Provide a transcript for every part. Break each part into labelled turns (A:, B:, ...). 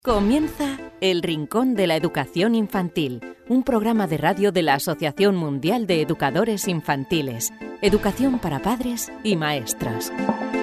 A: Comienza El Rincón de la Educación Infantil, un programa de radio de la Asociación Mundial de Educadores Infantiles. Educación para padres y maestros.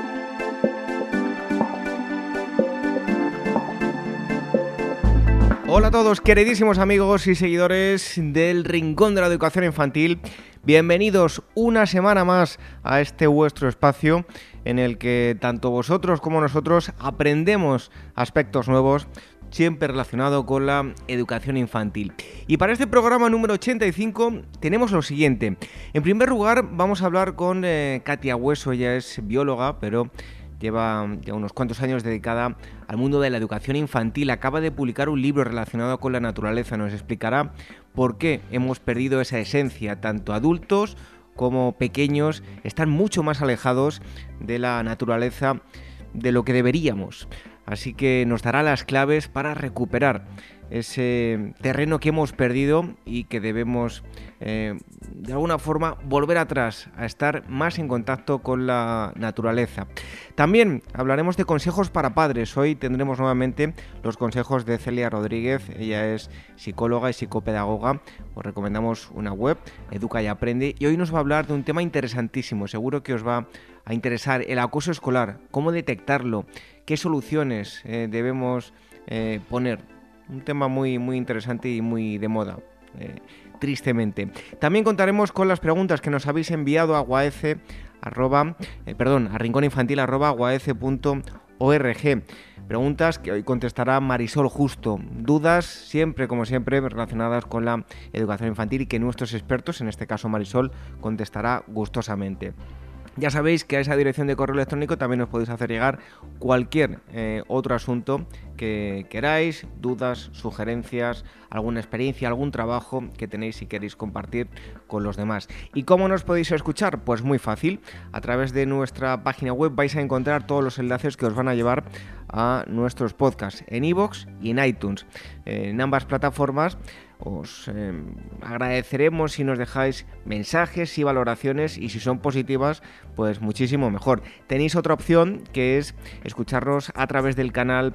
B: Hola a todos, queridísimos amigos y seguidores del Rincón de la Educación Infantil. Bienvenidos una semana más a este vuestro espacio en el que tanto vosotros como nosotros aprendemos aspectos nuevos, siempre relacionado con la educación infantil. Y para este programa número 85 tenemos lo siguiente. En primer lugar vamos a hablar con Katia Hueso. Ella es bióloga, pero lleva ya unos cuantos años dedicada al mundo de la educación infantil. Acaba de publicar un libro relacionado con la naturaleza. Nos explicará por qué hemos perdido esa esencia. Tanto adultos como pequeños están mucho más alejados de la naturaleza de lo que deberíamos. Así que nos dará las claves para recuperar ese terreno que hemos perdido y que debemos de alguna forma volver atrás, a estar más en contacto con la naturaleza. También hablaremos de consejos para padres. Hoy tendremos nuevamente los consejos de Celia Rodríguez. Ella es psicóloga y psicopedagoga. Os recomendamos una web, Educa y Aprende, y hoy nos va a hablar de un tema interesantísimo. Seguro que os va a interesar: el acoso escolar, cómo detectarlo, qué soluciones debemos poner. Un tema muy interesante y muy de moda, tristemente. También contaremos con las preguntas que nos habéis enviado a rinconinfantil@guaece.org. Preguntas que hoy contestará Marisol Justo. Dudas siempre, como siempre, relacionadas con la educación infantil y que nuestros expertos, en este caso Marisol, contestará gustosamente. Ya sabéis que a esa dirección de correo electrónico también os podéis hacer llegar cualquier otro asunto que queráis, dudas, sugerencias, alguna experiencia, algún trabajo que tenéis si queréis compartir con los demás. ¿Y cómo nos podéis escuchar? Pues muy fácil. A través de nuestra página web vais a encontrar todos los enlaces que os van a llevar a nuestros podcasts en iVoox y en iTunes. En ambas plataformas os agradeceremos si nos dejáis mensajes y valoraciones, y si son positivas, pues muchísimo mejor. Tenéis otra opción, que es escucharnos a través del canal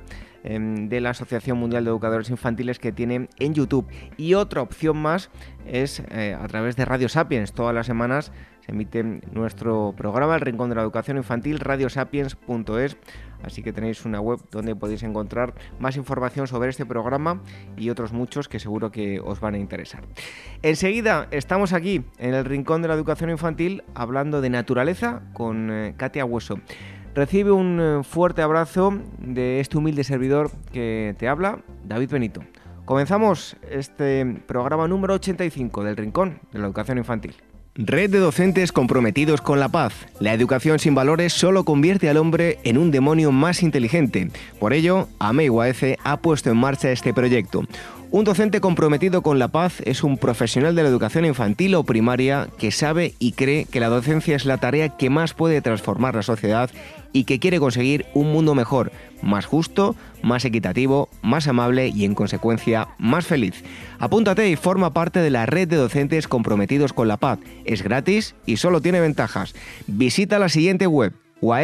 B: de la Asociación Mundial de Educadores Infantiles que tiene en YouTube. Y otra opción más es a través de Radio Sapiens. Todas las semanas se emite nuestro programa, El Rincón de la Educación Infantil, radiosapiens.es. Así que tenéis una web donde podéis encontrar más información sobre este programa y otros muchos que seguro que os van a interesar. Enseguida estamos aquí en el Rincón de la Educación Infantil hablando de naturaleza con Katia Hueso. Recibe un fuerte abrazo de este humilde servidor que te habla, David Benito. Comenzamos este programa número 85 del Rincón de la Educación Infantil.
C: Red de docentes comprometidos con la paz. La educación sin valores solo convierte al hombre en un demonio más inteligente. Por ello, AME y UAECE ha puesto en marcha este proyecto. Un docente comprometido con la paz es un profesional de la educación infantil o primaria que sabe y cree que la docencia es la tarea que más puede transformar la sociedad y que quiere conseguir un mundo mejor, más justo, más equitativo, más amable y, en consecuencia, más feliz. Apúntate y forma parte de la red de docentes comprometidos con la paz. Es gratis y solo tiene ventajas. Visita la siguiente web: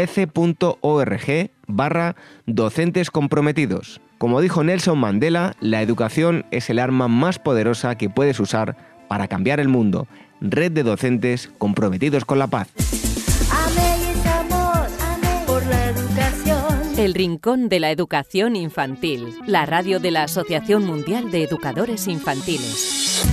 C: guaece.org/docentes comprometidos. Como dijo Nelson Mandela, la educación es el arma más poderosa que puedes usar para cambiar el mundo. Red de docentes comprometidos con la paz.
A: Por la educación. El Rincón de la Educación Infantil, la radio de la Asociación Mundial de Educadores Infantiles.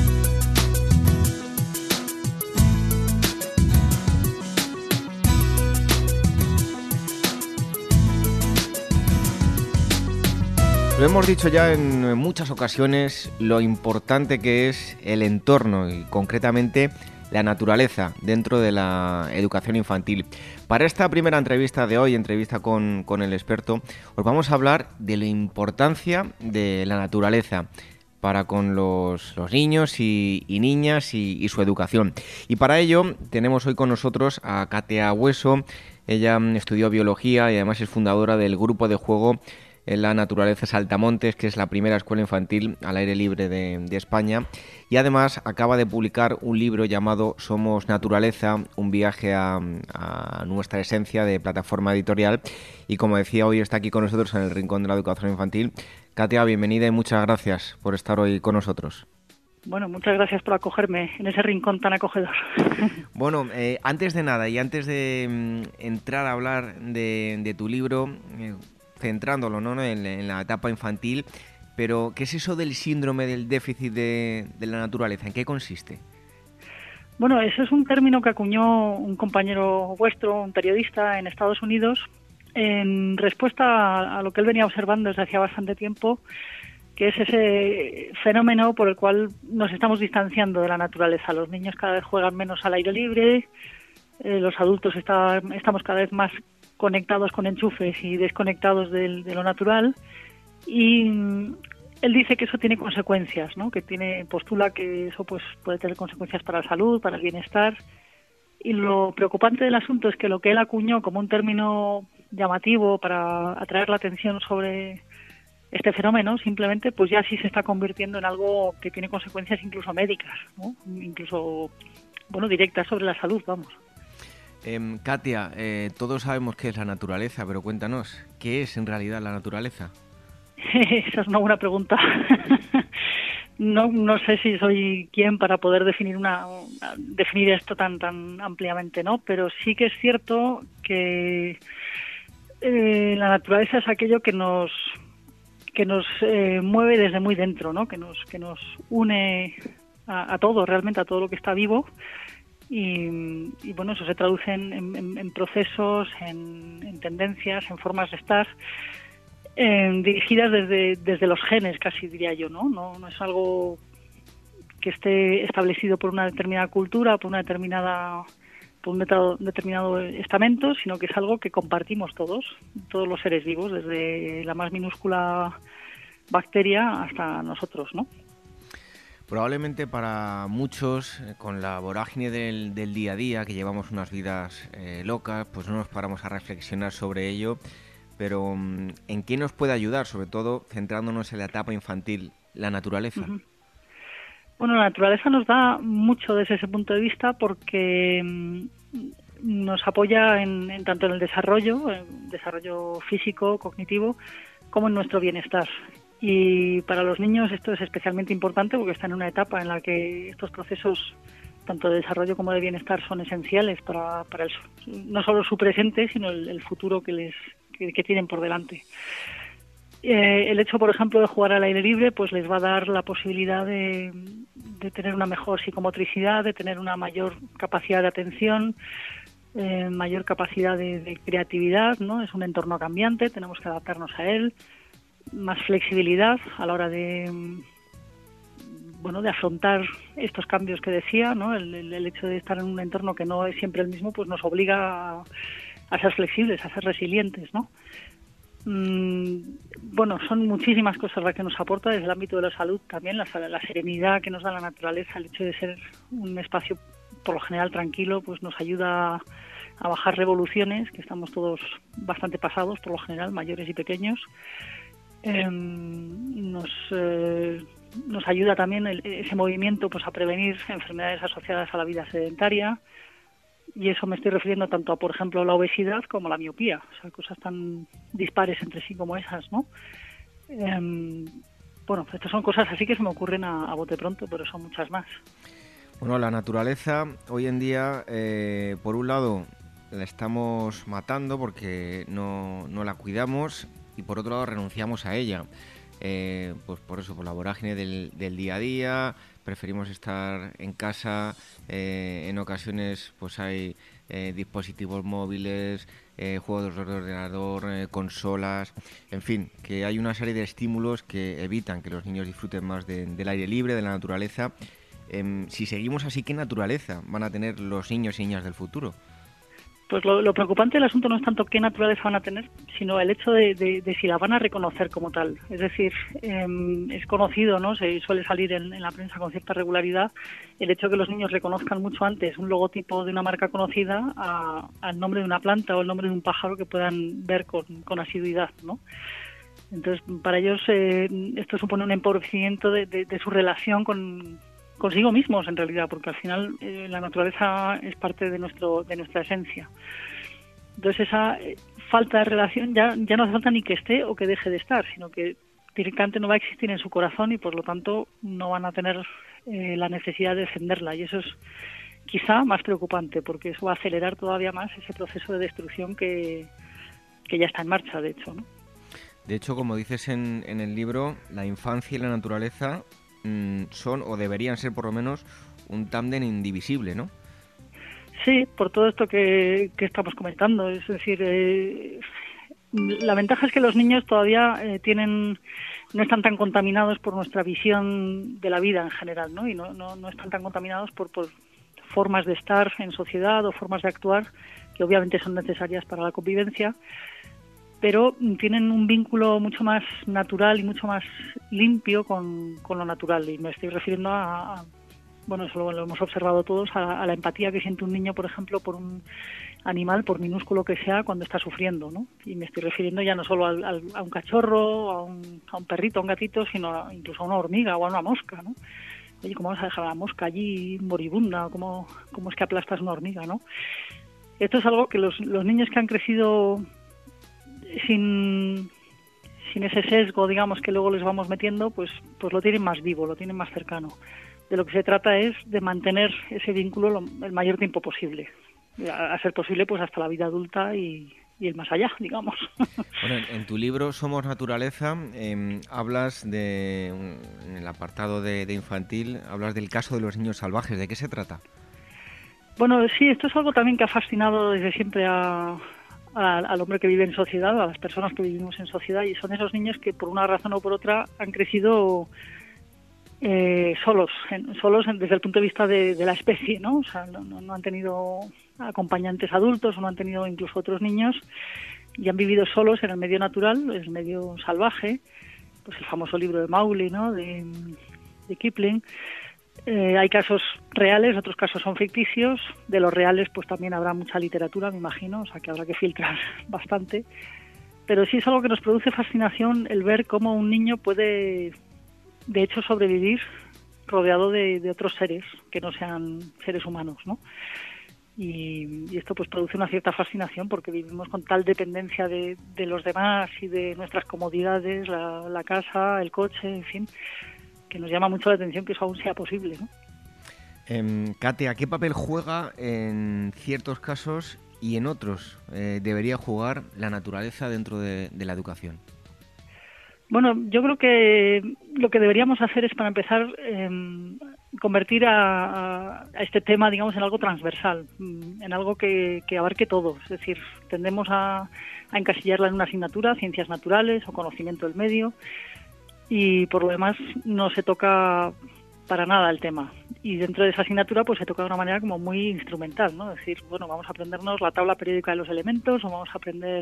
B: Lo hemos dicho ya en muchas ocasiones, lo importante que es el entorno y concretamente la naturaleza dentro de la educación infantil. Para esta primera entrevista de hoy, entrevista con el experto, os vamos a hablar de la importancia de la naturaleza para con los niños y niñas y su educación. Y para ello tenemos hoy con nosotros a Katia Hueso. Ella estudió biología y además es fundadora del grupo de juego en la naturaleza Saltamontes, que es la primera escuela infantil al aire libre de España, y además acaba de publicar un libro llamado Somos Naturaleza, un viaje a nuestra esencia, de Plataforma Editorial. Y como decía, hoy está aquí con nosotros en el Rincón de la Educación Infantil Katia, bienvenida y muchas gracias por estar hoy con nosotros.
D: Bueno, muchas gracias por acogerme en ese rincón tan acogedor.
B: Bueno, antes de nada y antes de entrar a hablar de tu libro, centrándolo, ¿no? en la etapa infantil, pero ¿qué es eso del síndrome del déficit de la naturaleza? ¿En qué consiste?
D: Bueno, ese es un término que acuñó un compañero vuestro, un periodista en Estados Unidos, en respuesta a lo que él venía observando desde hacía bastante tiempo, que es ese fenómeno por el cual nos estamos distanciando de la naturaleza. Los niños cada vez juegan menos al aire libre, los adultos estamos cada vez más conectados con enchufes y desconectados de lo natural, y él dice que eso tiene consecuencias, ¿no? Postula que eso pues puede tener consecuencias para la salud, para el bienestar, y lo preocupante del asunto es que lo que él acuñó como un término llamativo para atraer la atención sobre este fenómeno, simplemente pues ya sí se está convirtiendo en algo que tiene consecuencias incluso médicas, ¿no? Incluso, directas sobre la salud, vamos.
B: Katia, todos sabemos qué es la naturaleza, pero cuéntanos, ¿qué es en realidad la naturaleza?
D: Esa es una buena pregunta. No sé si soy quien para poder definir esto tan ampliamente, ¿no? Pero sí que es cierto que la naturaleza es aquello que nos mueve desde muy dentro, ¿no? Que nos une a todo, realmente a todo lo que está vivo, y bueno, eso se traduce en procesos, en tendencias, en formas de estar, dirigidas desde los genes, casi diría yo, ¿no? No es algo que esté establecido por una determinada cultura, por un determinado estamento, sino que es algo que compartimos todos los seres vivos, desde la más minúscula bacteria hasta nosotros, ¿no?
B: Probablemente para muchos, con la vorágine del día a día, que llevamos unas vidas locas, pues no nos paramos a reflexionar sobre ello, pero ¿en qué nos puede ayudar, sobre todo centrándonos en la etapa infantil, la naturaleza?
D: Uh-huh. Bueno, la naturaleza nos da mucho desde ese punto de vista porque nos apoya tanto en el desarrollo físico, cognitivo, como en nuestro bienestar. Y para los niños esto es especialmente importante porque están en una etapa en la que estos procesos, tanto de desarrollo como de bienestar, son esenciales para no solo su presente, sino el futuro que tienen por delante. El hecho, por ejemplo, de jugar al aire libre, pues les va a dar la posibilidad de tener una mejor psicomotricidad, de tener una mayor capacidad de atención, mayor capacidad de creatividad, ¿no? Es un entorno cambiante, tenemos que adaptarnos a él, más flexibilidad a la hora de afrontar estos cambios que decía, ¿no? El hecho de estar en un entorno que no es siempre el mismo, pues nos obliga a ser flexibles, a ser resilientes, ¿no? Son muchísimas cosas las que nos aporta desde el ámbito de la salud también, la serenidad que nos da la naturaleza, el hecho de ser un espacio por lo general tranquilo, pues nos ayuda a bajar revoluciones, que estamos todos bastante pasados por lo general, mayores y pequeños. Nos ayuda también ese movimiento pues a prevenir enfermedades asociadas a la vida sedentaria, y eso me estoy refiriendo tanto a, por ejemplo, la obesidad como a la miopía, o sea, cosas tan dispares entre sí como esas, ¿no? Estas son cosas así que se me ocurren a bote pronto, pero son muchas más.
B: Bueno, la naturaleza hoy en día, por un lado, la estamos matando porque no la cuidamos, y por otro lado renunciamos a ella. Pues por eso, por la vorágine del día a día, preferimos estar en casa, en ocasiones pues hay dispositivos móviles, juegos de ordenador, consolas, en fin, que hay una serie de estímulos que evitan que los niños disfruten más del aire libre, de la naturaleza. Si seguimos así, ¿qué naturaleza van a tener los niños y niñas del futuro?
D: Pues lo preocupante del asunto no es tanto qué naturaleza van a tener, sino el hecho de si la van a reconocer como tal. Es decir, es conocido, ¿no? Se suele salir en la prensa con cierta regularidad el hecho de que los niños reconozcan mucho antes un logotipo de una marca conocida al nombre de una planta o el nombre de un pájaro que puedan ver con asiduidad, ¿no? Entonces, para ellos esto supone un empobrecimiento de su relación consigo mismos, en realidad, porque al final la naturaleza es parte de nuestra esencia. Entonces esa falta de relación ya no hace falta ni que esté o que deje de estar, sino que gratificante no va a existir en su corazón y por lo tanto no van a tener la necesidad de defenderla, y eso es quizá más preocupante, porque eso va a acelerar todavía más ese proceso de destrucción que ya está en marcha, de hecho, ¿no?
B: De hecho, como dices en el libro, la infancia y la naturaleza son, o deberían ser por lo menos, un tándem indivisible, ¿no?
D: Sí, por todo esto que estamos comentando. Es decir, la ventaja es que los niños todavía no están tan contaminados por nuestra visión de la vida en general, ¿no? Y no están tan contaminados por formas de estar en sociedad o formas de actuar que obviamente son necesarias para la convivencia, pero tienen un vínculo mucho más natural y mucho más limpio con lo natural. Y me estoy refiriendo bueno, eso lo hemos observado todos, a la empatía que siente un niño, por ejemplo, por un animal, por minúsculo que sea, cuando está sufriendo, ¿no? Y me estoy refiriendo ya no solo a un cachorro, a un perrito, a un gatito, sino incluso a una hormiga o a una mosca, ¿no? Oye, ¿cómo vas a dejar a la mosca allí moribunda? ¿Cómo es que aplastas una hormiga, no? Esto es algo que los niños que han crecido sin ese sesgo, digamos, que luego les vamos metiendo, pues lo tienen más vivo, lo tienen más cercano. De lo que se trata es de mantener ese vínculo el mayor tiempo posible, a ser posible pues hasta la vida adulta y el más allá, digamos.
B: Bueno, en tu libro Somos Naturaleza hablas en el apartado de infantil, hablas del caso de los niños salvajes. ¿De qué se trata?
D: Bueno, sí, esto es algo también que ha fascinado desde siempre al hombre que vive en sociedad, a las personas que vivimos en sociedad, y son esos niños que por una razón o por otra han crecido solos desde el punto de vista de la especie, ¿no? O sea, no han tenido acompañantes adultos o no han tenido incluso otros niños y han vivido solos en el medio natural, en el medio salvaje, pues el famoso libro de Mowgli, ¿no? de Kipling. Hay casos reales, otros casos son ficticios. De los reales pues también habrá mucha literatura, me imagino, o sea que habrá que filtrar bastante. Pero sí es algo que nos produce fascinación el ver cómo un niño puede, de hecho, sobrevivir rodeado de otros seres que no sean seres humanos, ¿no? Y esto pues produce una cierta fascinación porque vivimos con tal dependencia de los demás y de nuestras comodidades, la casa, el coche, en fin, que nos llama mucho la atención que eso aún sea posible, ¿no?
B: Katia, ¿qué papel juega en ciertos casos y en otros debería jugar la naturaleza dentro de la educación?
D: Bueno, yo creo que lo que deberíamos hacer es, para empezar, convertir a este tema, digamos, en algo transversal, en algo que abarque todo. Es decir, tendemos a encasillarla en una asignatura, ciencias naturales o conocimiento del medio, y por lo demás no se toca para nada el tema. Y dentro de esa asignatura pues se toca de una manera como muy instrumental, ¿no? Es decir, bueno, vamos a aprendernos la tabla periódica de los elementos, o vamos a aprender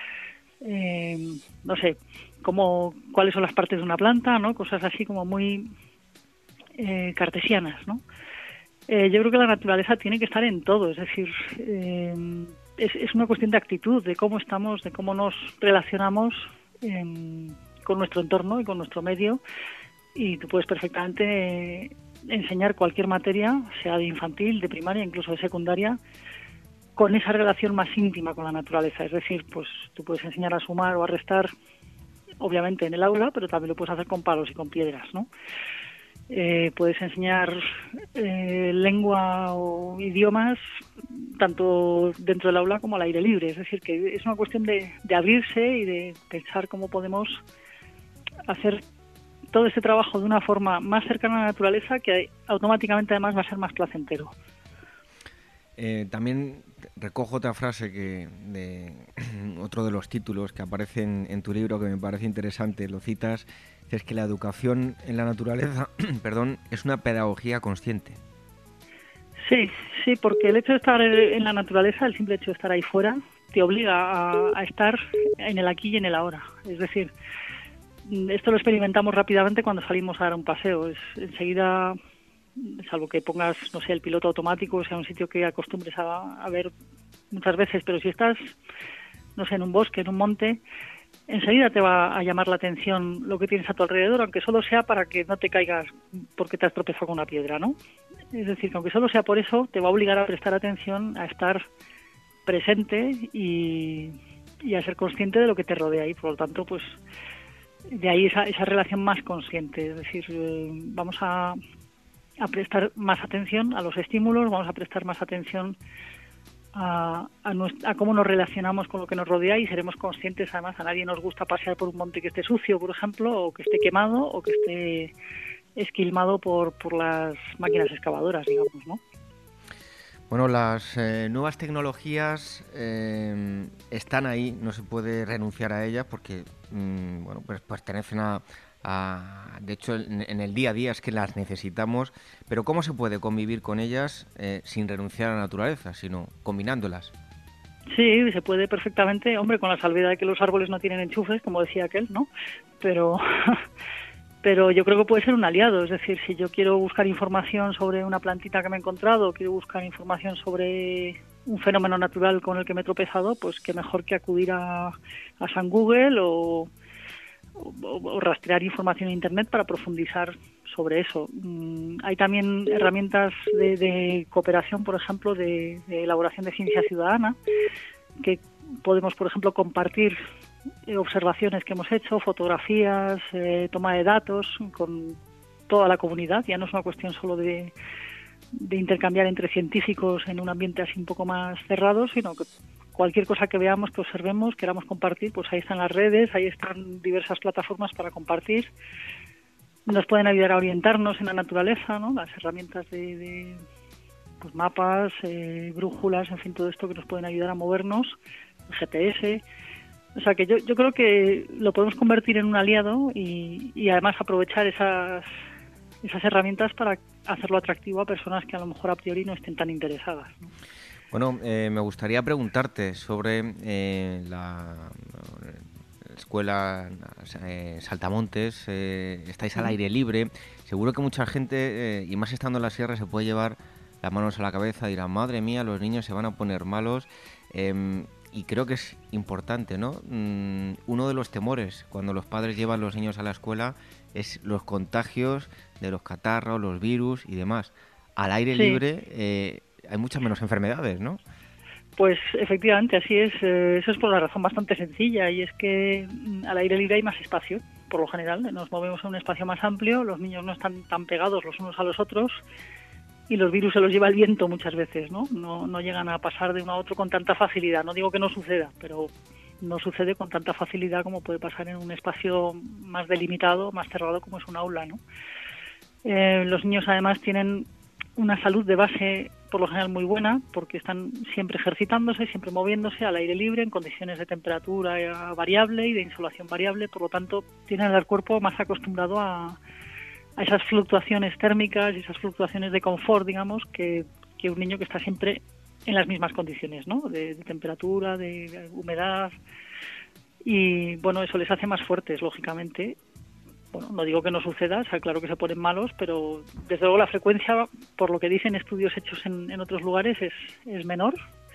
D: no sé, cuáles son las partes de una planta, ¿no? Cosas así como muy cartesianas, ¿no? Yo creo que la naturaleza tiene que estar en todo, es decir, es una cuestión de actitud, de cómo estamos, de cómo nos relacionamos con nuestro entorno y con nuestro medio, y tú puedes perfectamente enseñar cualquier materia, sea de infantil, de primaria, incluso de secundaria, con esa relación más íntima con la naturaleza. Es decir, pues tú puedes enseñar a sumar o a restar, obviamente en el aula, pero también lo puedes hacer con palos y con piedras, ¿no? Puedes enseñar lengua o idiomas tanto dentro del aula como al aire libre. Es decir, que es una cuestión de abrirse y de pensar cómo podemos hacer todo este trabajo de una forma más cercana a la naturaleza, que automáticamente además va a ser más placentero.
B: También recojo otra frase de otro de los títulos que aparece en tu libro, que me parece interesante, lo citas, es que la educación en la naturaleza es una pedagogía consciente.
D: Sí, porque el hecho de estar en la naturaleza, el simple hecho de estar ahí fuera, te obliga a estar en el aquí y en el ahora. Es decir, esto lo experimentamos rápidamente cuando salimos a dar un paseo. Enseguida, salvo que pongas, no sé, el piloto automático, o sea, un sitio que acostumbres a ver muchas veces, pero si estás, no sé, en un bosque, en un monte, enseguida te va a llamar la atención lo que tienes a tu alrededor, aunque solo sea para que no te caigas porque te has tropezado con una piedra, ¿no? Es decir, que aunque solo sea por eso, te va a obligar a prestar atención, a estar presente y a ser consciente de lo que te rodea, y por lo tanto, pues De ahí esa relación más consciente, es decir, vamos a prestar más atención a los estímulos, vamos a prestar más atención a cómo nos relacionamos con lo que nos rodea y seremos conscientes. Además, a nadie nos gusta pasear por un monte que esté sucio, por ejemplo, o que esté quemado, o que esté esquilmado por las máquinas excavadoras, digamos, ¿no?
B: Bueno, las nuevas tecnologías están ahí, no se puede renunciar a ellas porque bueno, pues pertenecen de hecho, en el día a día es que las necesitamos, pero ¿cómo se puede convivir con ellas sin renunciar a la naturaleza, sino combinándolas?
D: Sí, se puede perfectamente, hombre, con la salvedad de que los árboles no tienen enchufes, como decía aquel, ¿no? Pero yo creo que puede ser un aliado, es decir, si yo quiero buscar información sobre una plantita que me he encontrado, quiero buscar información sobre un fenómeno natural con el que me he tropezado, pues qué mejor que acudir a San Google o rastrear información en Internet para profundizar sobre eso. Hay también herramientas de cooperación, por ejemplo, de elaboración de ciencia ciudadana, que podemos, por ejemplo, compartir observaciones que hemos hecho, fotografías, toma de datos con toda la comunidad. Ya no es una cuestión solo de intercambiar entre científicos en un ambiente así un poco más cerrado, sino que cualquier cosa que veamos, que observemos, queramos compartir, pues ahí están las redes, ahí están diversas plataformas para compartir. Nos pueden ayudar a orientarnos en la naturaleza, ¿no? Las herramientas de pues mapas, brújulas, en fin, todo esto que nos pueden ayudar a movernos, el GPS. O sea que yo creo que lo podemos convertir en un aliado y además aprovechar esas herramientas para hacerlo atractivo a personas que a lo mejor a priori no estén tan interesadas, ¿no?
B: Bueno, me gustaría preguntarte sobre la escuela Saltamontes. Estáis al aire libre. Seguro que mucha gente, y más estando en la sierra, se puede llevar las manos a la cabeza y dirán, madre mía, los niños se van a poner malos. Y creo que es importante, ¿no? Uno de los temores cuando los padres llevan a los niños a la escuela es los contagios de los catarros, los virus y demás. Al aire libre hay muchas menos enfermedades, ¿no?
D: Pues efectivamente, así es. Eso es por una razón bastante sencilla, y es que al aire libre hay más espacio, por lo general. Nos movemos en un espacio más amplio, los niños no están tan pegados los unos a los otros, y los virus se los lleva el viento muchas veces, ¿no? No llegan a pasar de uno a otro con tanta facilidad. No digo que no suceda, pero no sucede con tanta facilidad como puede pasar en un espacio más delimitado, más cerrado como es un aula, ¿no? Los niños además tienen una salud de base por lo general muy buena, porque están siempre ejercitándose, siempre moviéndose al aire libre en condiciones de temperatura variable y de insolación variable. Por lo tanto, tienen el cuerpo más acostumbrado a esas fluctuaciones térmicas y esas fluctuaciones de confort, digamos, que un niño que está siempre en las mismas condiciones, ¿no? De temperatura, de humedad. Y bueno, eso les hace más fuertes, lógicamente. Bueno, no digo que no suceda, o sea, claro que se ponen malos, pero desde luego la frecuencia, por lo que dicen estudios hechos en otros lugares, es menor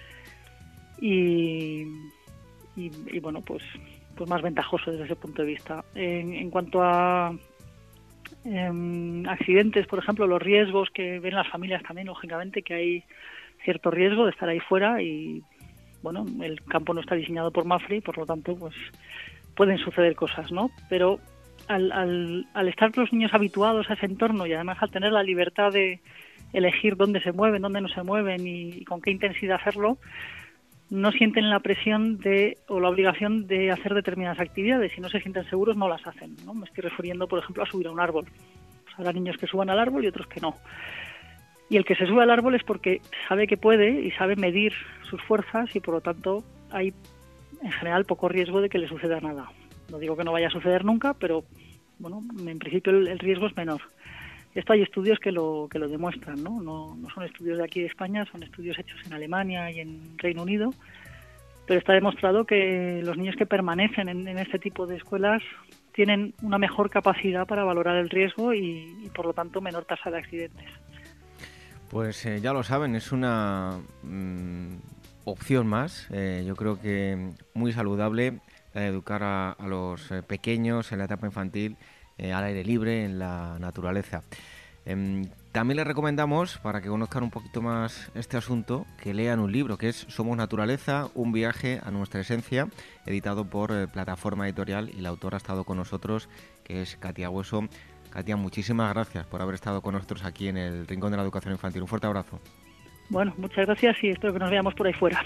D: y bueno, pues más ventajoso desde ese punto de vista. En cuanto a accidentes, por ejemplo, los riesgos que ven las familias también, lógicamente, que hay cierto riesgo de estar ahí fuera y, bueno, el campo no está diseñado por Mafre y, por lo tanto, pues pueden suceder cosas, ¿no? Pero al estar los niños habituados a ese entorno y además al tener la libertad de elegir dónde se mueven, dónde no se mueven y con qué intensidad hacerlo, no sienten la presión o la obligación de hacer determinadas actividades. Si no se sienten seguros, no las hacen, ¿no? Me estoy refiriendo, por ejemplo, a subir a un árbol. Pues habrá niños que suban al árbol y otros que no. Y el que se sube al árbol es porque sabe que puede y sabe medir sus fuerzas y, por lo tanto, hay en general poco riesgo de que le suceda nada. No digo que no vaya a suceder nunca, pero bueno, en principio el riesgo es menor. Esto hay estudios que lo demuestran, ¿no? No son estudios de aquí de España, son estudios hechos en Alemania y en Reino Unido, pero está demostrado que los niños que permanecen en este tipo de escuelas tienen una mejor capacidad para valorar el riesgo y por lo tanto menor tasa de accidentes. Pues
B: ya lo saben, es una opción más, yo creo que muy saludable, educar a los pequeños en la etapa infantil al aire libre, en la naturaleza. También les recomendamos, para que conozcan un poquito más este asunto, que lean un libro que es Somos Naturaleza, un viaje a nuestra esencia, editado por Plataforma Editorial, y la autora ha estado con nosotros, que es Katia Hueso. Katia, muchísimas gracias por haber estado con nosotros aquí en el Rincón de la Educación Infantil. Un fuerte abrazo.
D: Bueno, muchas gracias y espero que nos veamos por ahí fuera.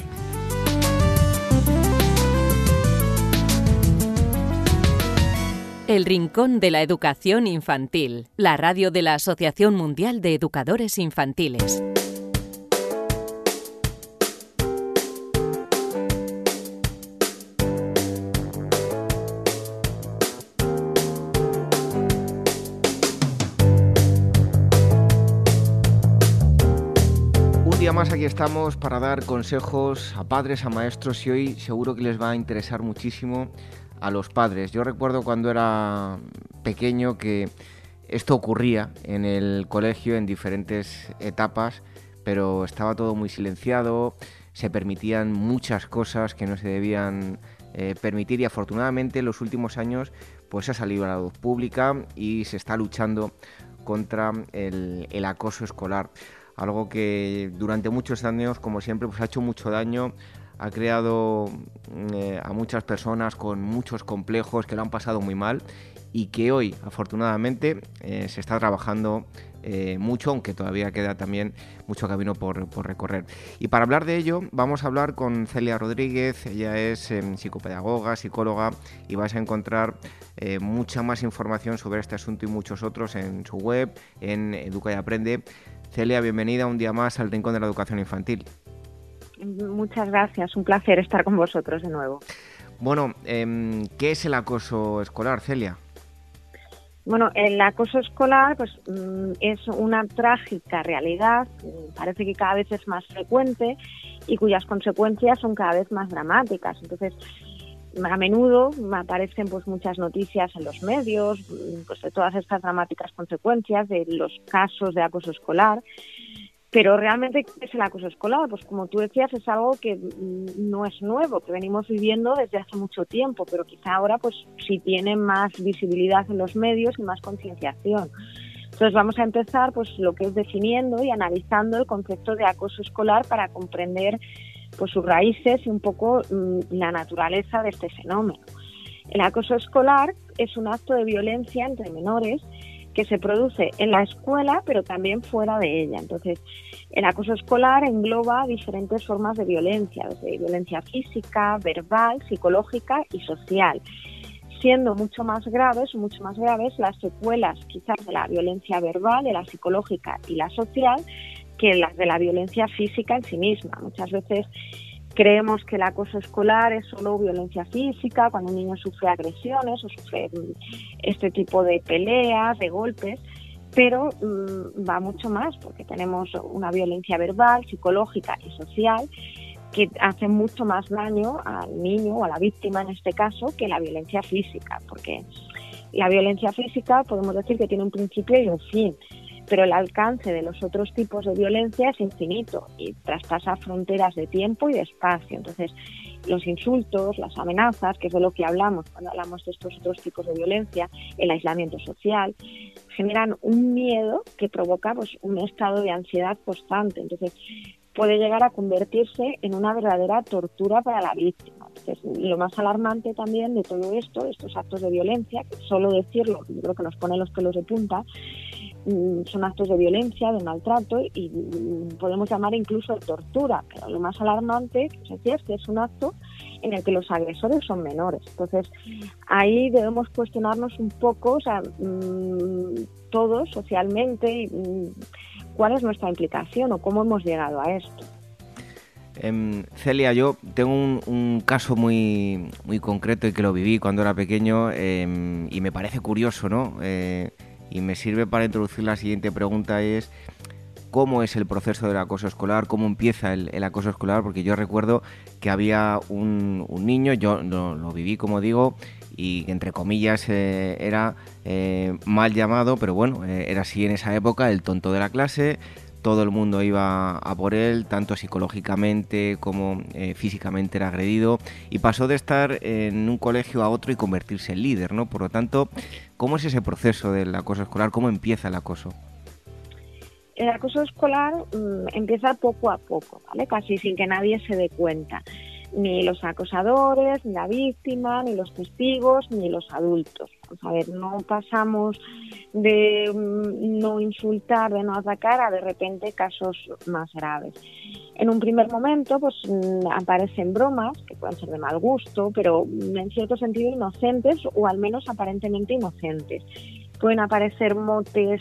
A: El Rincón de la Educación Infantil, la radio de la Asociación Mundial de Educadores Infantiles.
B: Un día más aquí estamos para dar consejos a padres, a maestros, y hoy seguro que les va a interesar muchísimo a los padres. Yo recuerdo cuando era pequeño que esto ocurría en el colegio en diferentes etapas, pero estaba todo muy silenciado, se permitían muchas cosas que no se debían permitir, y afortunadamente en los últimos años pues ha salido a la luz pública y se está luchando contra el acoso escolar, algo que durante muchos años, como siempre, pues ha hecho mucho daño. Ha creado a muchas personas con muchos complejos que lo han pasado muy mal, y que hoy, afortunadamente, se está trabajando mucho, aunque todavía queda también mucho camino por recorrer. Y para hablar de ello, vamos a hablar con Celia Rodríguez. Ella es psicopedagoga, psicóloga, y vais a encontrar mucha más información sobre este asunto y muchos otros en su web, en Educa y Aprende. Celia, bienvenida un día más al Rincón de la Educación Infantil.
E: Muchas gracias, un placer estar con vosotros de nuevo.
B: Bueno, ¿qué es el acoso escolar, Celia?
E: Bueno, el acoso escolar pues es una trágica realidad, parece que cada vez es más frecuente y cuyas consecuencias son cada vez más dramáticas. Entonces, a menudo aparecen pues muchas noticias en los medios pues de todas estas dramáticas consecuencias de los casos de acoso escolar. Pero realmente, ¿qué es el acoso escolar? Pues como tú decías, es algo que no es nuevo, que venimos viviendo desde hace mucho tiempo, pero quizá ahora pues sí tiene más visibilidad en los medios y más concienciación. Entonces vamos a empezar pues lo que es definiendo y analizando el concepto de acoso escolar para comprender pues sus raíces y un poco la naturaleza de este fenómeno. El acoso escolar es un acto de violencia entre menores que se produce en la escuela, pero también fuera de ella. Entonces, el acoso escolar engloba diferentes formas de violencia, desde violencia física, verbal, psicológica y social, siendo mucho más graves las secuelas quizás de la violencia verbal, de la psicológica y la social, que las de la violencia física en sí misma. Muchas veces creemos que el acoso escolar es solo violencia física, cuando un niño sufre agresiones o sufre este tipo de peleas, de golpes, pero va mucho más, porque tenemos una violencia verbal, psicológica y social que hace mucho más daño al niño o a la víctima en este caso que la violencia física, porque la violencia física podemos decir que tiene un principio y un fin, pero el alcance de los otros tipos de violencia es infinito y traspasa fronteras de tiempo y de espacio. Entonces, los insultos, las amenazas, que es de lo que hablamos cuando hablamos de estos otros tipos de violencia, el aislamiento social, generan un miedo que provoca pues, un estado de ansiedad constante. Entonces, puede llegar a convertirse en una verdadera tortura para la víctima. Entonces, lo más alarmante también de todo esto, de estos actos de violencia, que solo decirlo, yo creo que nos pone los pelos de punta, son actos de violencia, de maltrato y podemos llamar incluso de tortura, pero lo más alarmante es que es un acto en el que los agresores son menores. Entonces ahí debemos cuestionarnos un poco, o sea, todos socialmente, cuál es nuestra implicación o cómo hemos llegado a esto.
B: Celia, yo tengo un caso muy concreto y que lo viví cuando era pequeño y me parece curioso, ¿no? Y me sirve para introducir la siguiente pregunta, es ¿cómo es el proceso del acoso escolar? ¿Cómo empieza el acoso escolar? Porque yo recuerdo que había un niño, yo lo viví, como digo, y entre comillas era mal llamado, pero bueno, era así en esa época, el tonto de la clase. Todo el mundo iba a por él, tanto psicológicamente como físicamente era agredido, y pasó de estar en un colegio a otro y convertirse en líder, ¿no? Por lo tanto, ¿cómo es ese proceso del acoso escolar? ¿Cómo empieza el acoso?
E: el acoso escolar empieza poco a poco, ¿vale? Casi sin que nadie se dé cuenta. Ni los acosadores, ni la víctima, ni los testigos, ni los adultos. Vamos a ver, no pasamos de no insultar, de no atacar, a de repente casos más graves. En un primer momento, pues aparecen bromas que pueden ser de mal gusto, pero en cierto sentido inocentes, o al menos aparentemente inocentes. Pueden aparecer motes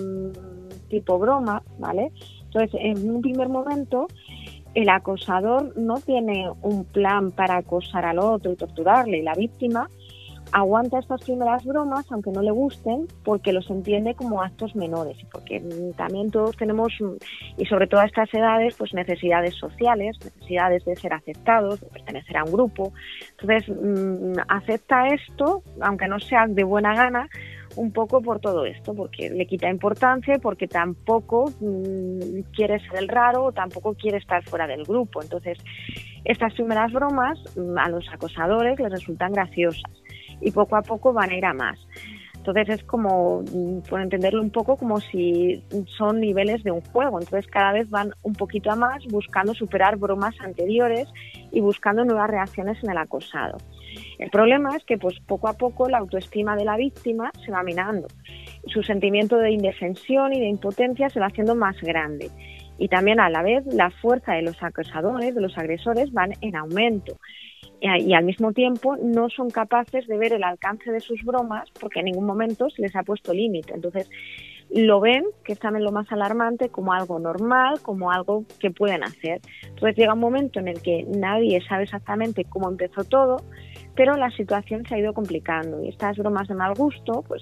E: tipo broma, ¿vale? Entonces, en un primer momento, el acosador no tiene un plan para acosar al otro y torturarle. La víctima aguanta estas primeras bromas, aunque no le gusten, porque los entiende como actos menores, porque también todos tenemos, y sobre todo a estas edades, pues necesidades sociales, necesidades de ser aceptados, de pertenecer a un grupo. Entonces, acepta esto, aunque no sea de buena gana, un poco por todo esto, porque le quita importancia, porque tampoco quiere ser el raro o tampoco quiere estar fuera del grupo. Entonces, estas primeras bromas a los acosadores les resultan graciosas y poco a poco van a ir a más. Entonces es como, por entenderlo un poco, como si son niveles de un juego. Entonces cada vez van un poquito a más, buscando superar bromas anteriores y buscando nuevas reacciones en el acosado. El problema es que pues poco a poco la autoestima de la víctima se va minando. Su sentimiento de indefensión y de impotencia se va haciendo más grande. Y también a la vez la fuerza de los acosadores, de los agresores, van en aumento. Y al mismo tiempo no son capaces de ver el alcance de sus bromas porque en ningún momento se les ha puesto límite. Entonces lo ven, que es también lo más alarmante, como algo normal, como algo que pueden hacer. Entonces llega un momento en el que nadie sabe exactamente cómo empezó todo, pero la situación se ha ido complicando y estas bromas de mal gusto pues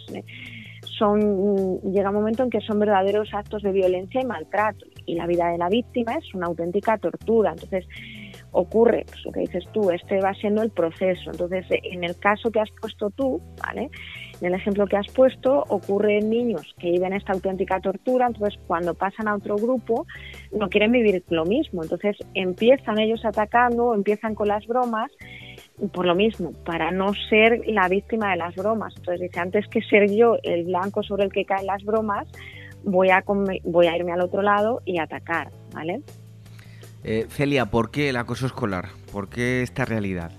E: llega un momento en que son verdaderos actos de violencia y maltrato, y la vida de la víctima es una auténtica tortura. Entonces ocurre, pues lo que dices tú, este va siendo el proceso. Entonces, en el caso que has puesto tú, ¿vale? En el ejemplo que has puesto, ocurre en niños que viven esta auténtica tortura, entonces cuando pasan a otro grupo no quieren vivir lo mismo, entonces empiezan ellos atacando, empiezan con las bromas, por lo mismo, para no ser la víctima de las bromas. Entonces dice, antes que ser yo el blanco sobre el que caen las bromas, voy a irme al otro lado y atacar, ¿vale?
B: Celia, ¿por qué el acoso escolar? ¿Por qué esta realidad?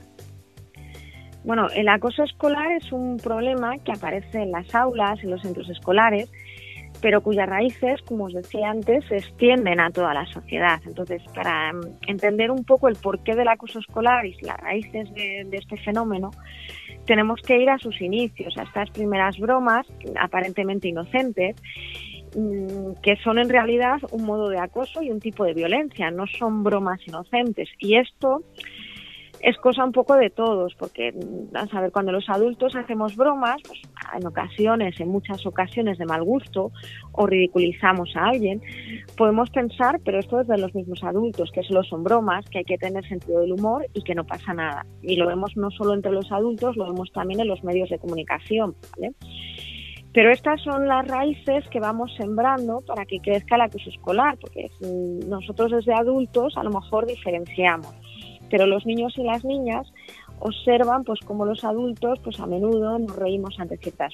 E: Bueno, el acoso escolar es un problema que aparece en las aulas, en los centros escolares, pero cuyas raíces, como os decía antes, se extienden a toda la sociedad. Entonces, para entender un poco el porqué del acoso escolar y las raíces de este fenómeno, tenemos que ir a sus inicios, a estas primeras bromas aparentemente inocentes, que son en realidad un modo de acoso y un tipo de violencia, no son bromas inocentes. Y esto es cosa un poco de todos, porque vamos a ver, cuando los adultos hacemos bromas, pues en muchas ocasiones de mal gusto, o ridiculizamos a alguien, podemos pensar, pero esto es de los mismos adultos, que solo son bromas, que hay que tener sentido del humor y que no pasa nada. Y lo vemos no solo entre los adultos, lo vemos también en los medios de comunicación, ¿vale? Pero estas son las raíces que vamos sembrando para que crezca el acoso escolar, porque nosotros desde adultos a lo mejor diferenciamos, pero los niños y las niñas observan pues cómo los adultos pues a menudo nos reímos ante ciertas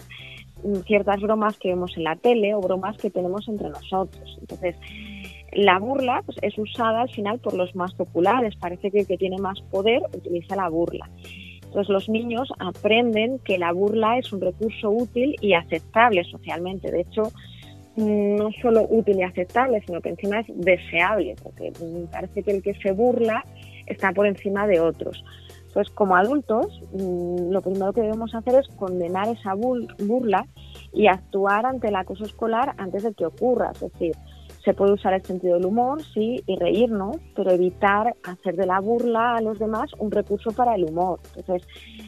E: bromas que vemos en la tele o bromas que tenemos entre nosotros. Entonces, la burla pues es usada al final por los más populares, parece que el que tiene más poder utiliza la burla. Entonces los niños aprenden que la burla es un recurso útil y aceptable socialmente. De hecho, no solo útil y aceptable, sino que encima es deseable, porque parece que el que se burla está por encima de otros. Entonces, como adultos, lo primero que debemos hacer es condenar esa burla y actuar ante el acoso escolar antes de que ocurra. Es decir, se puede usar el sentido del humor, sí, y reírnos, pero evitar hacer de la burla a los demás un recurso para el humor. Entonces,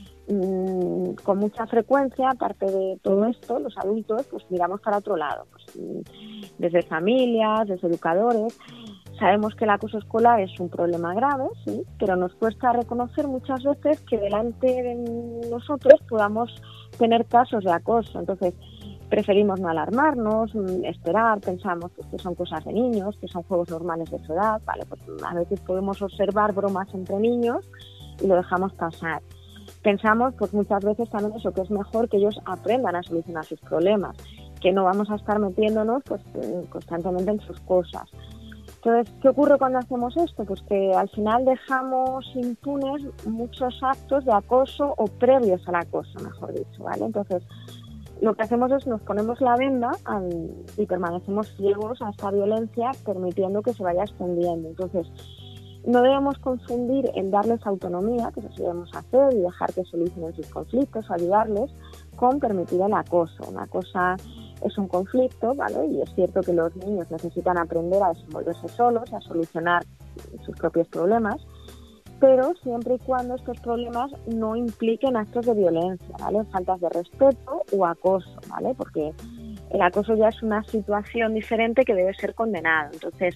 E: con mucha frecuencia, aparte de todo esto, los adultos pues miramos para otro lado. Pues, desde familias, desde educadores, sabemos que el acoso escolar es un problema grave, sí, pero nos cuesta reconocer muchas veces que delante de nosotros podamos tener casos de acoso. Entonces, preferimos no alarmarnos, esperar, pensamos que son cosas de niños, que son juegos normales de su edad, ¿vale? Pues a veces podemos observar bromas entre niños y lo dejamos pasar. Pensamos pues muchas veces también eso, que es mejor que ellos aprendan a solucionar sus problemas. que no vamos a estar metiéndonos pues constantemente en sus cosas. Entonces, ¿qué ocurre cuando hacemos esto? Pues que al final dejamos impunes muchos actos de acoso o previos al acoso, mejor dicho, ¿vale? Entonces, lo que hacemos es nos ponemos la venda y permanecemos ciegos a esta violencia, permitiendo que se vaya extendiendo. Entonces, no debemos confundir el darles autonomía, que eso sí debemos hacer, y dejar que solucionen sus conflictos o ayudarles, con permitir el acoso. Una cosa es un conflicto, ¿vale? Y es cierto que los niños necesitan aprender a desenvolverse solos, a solucionar sus propios problemas, pero siempre y cuando estos problemas no impliquen actos de violencia, ¿vale? Faltas de respeto o acoso, ¿vale? Porque el acoso ya es una situación diferente que debe ser condenada. Entonces,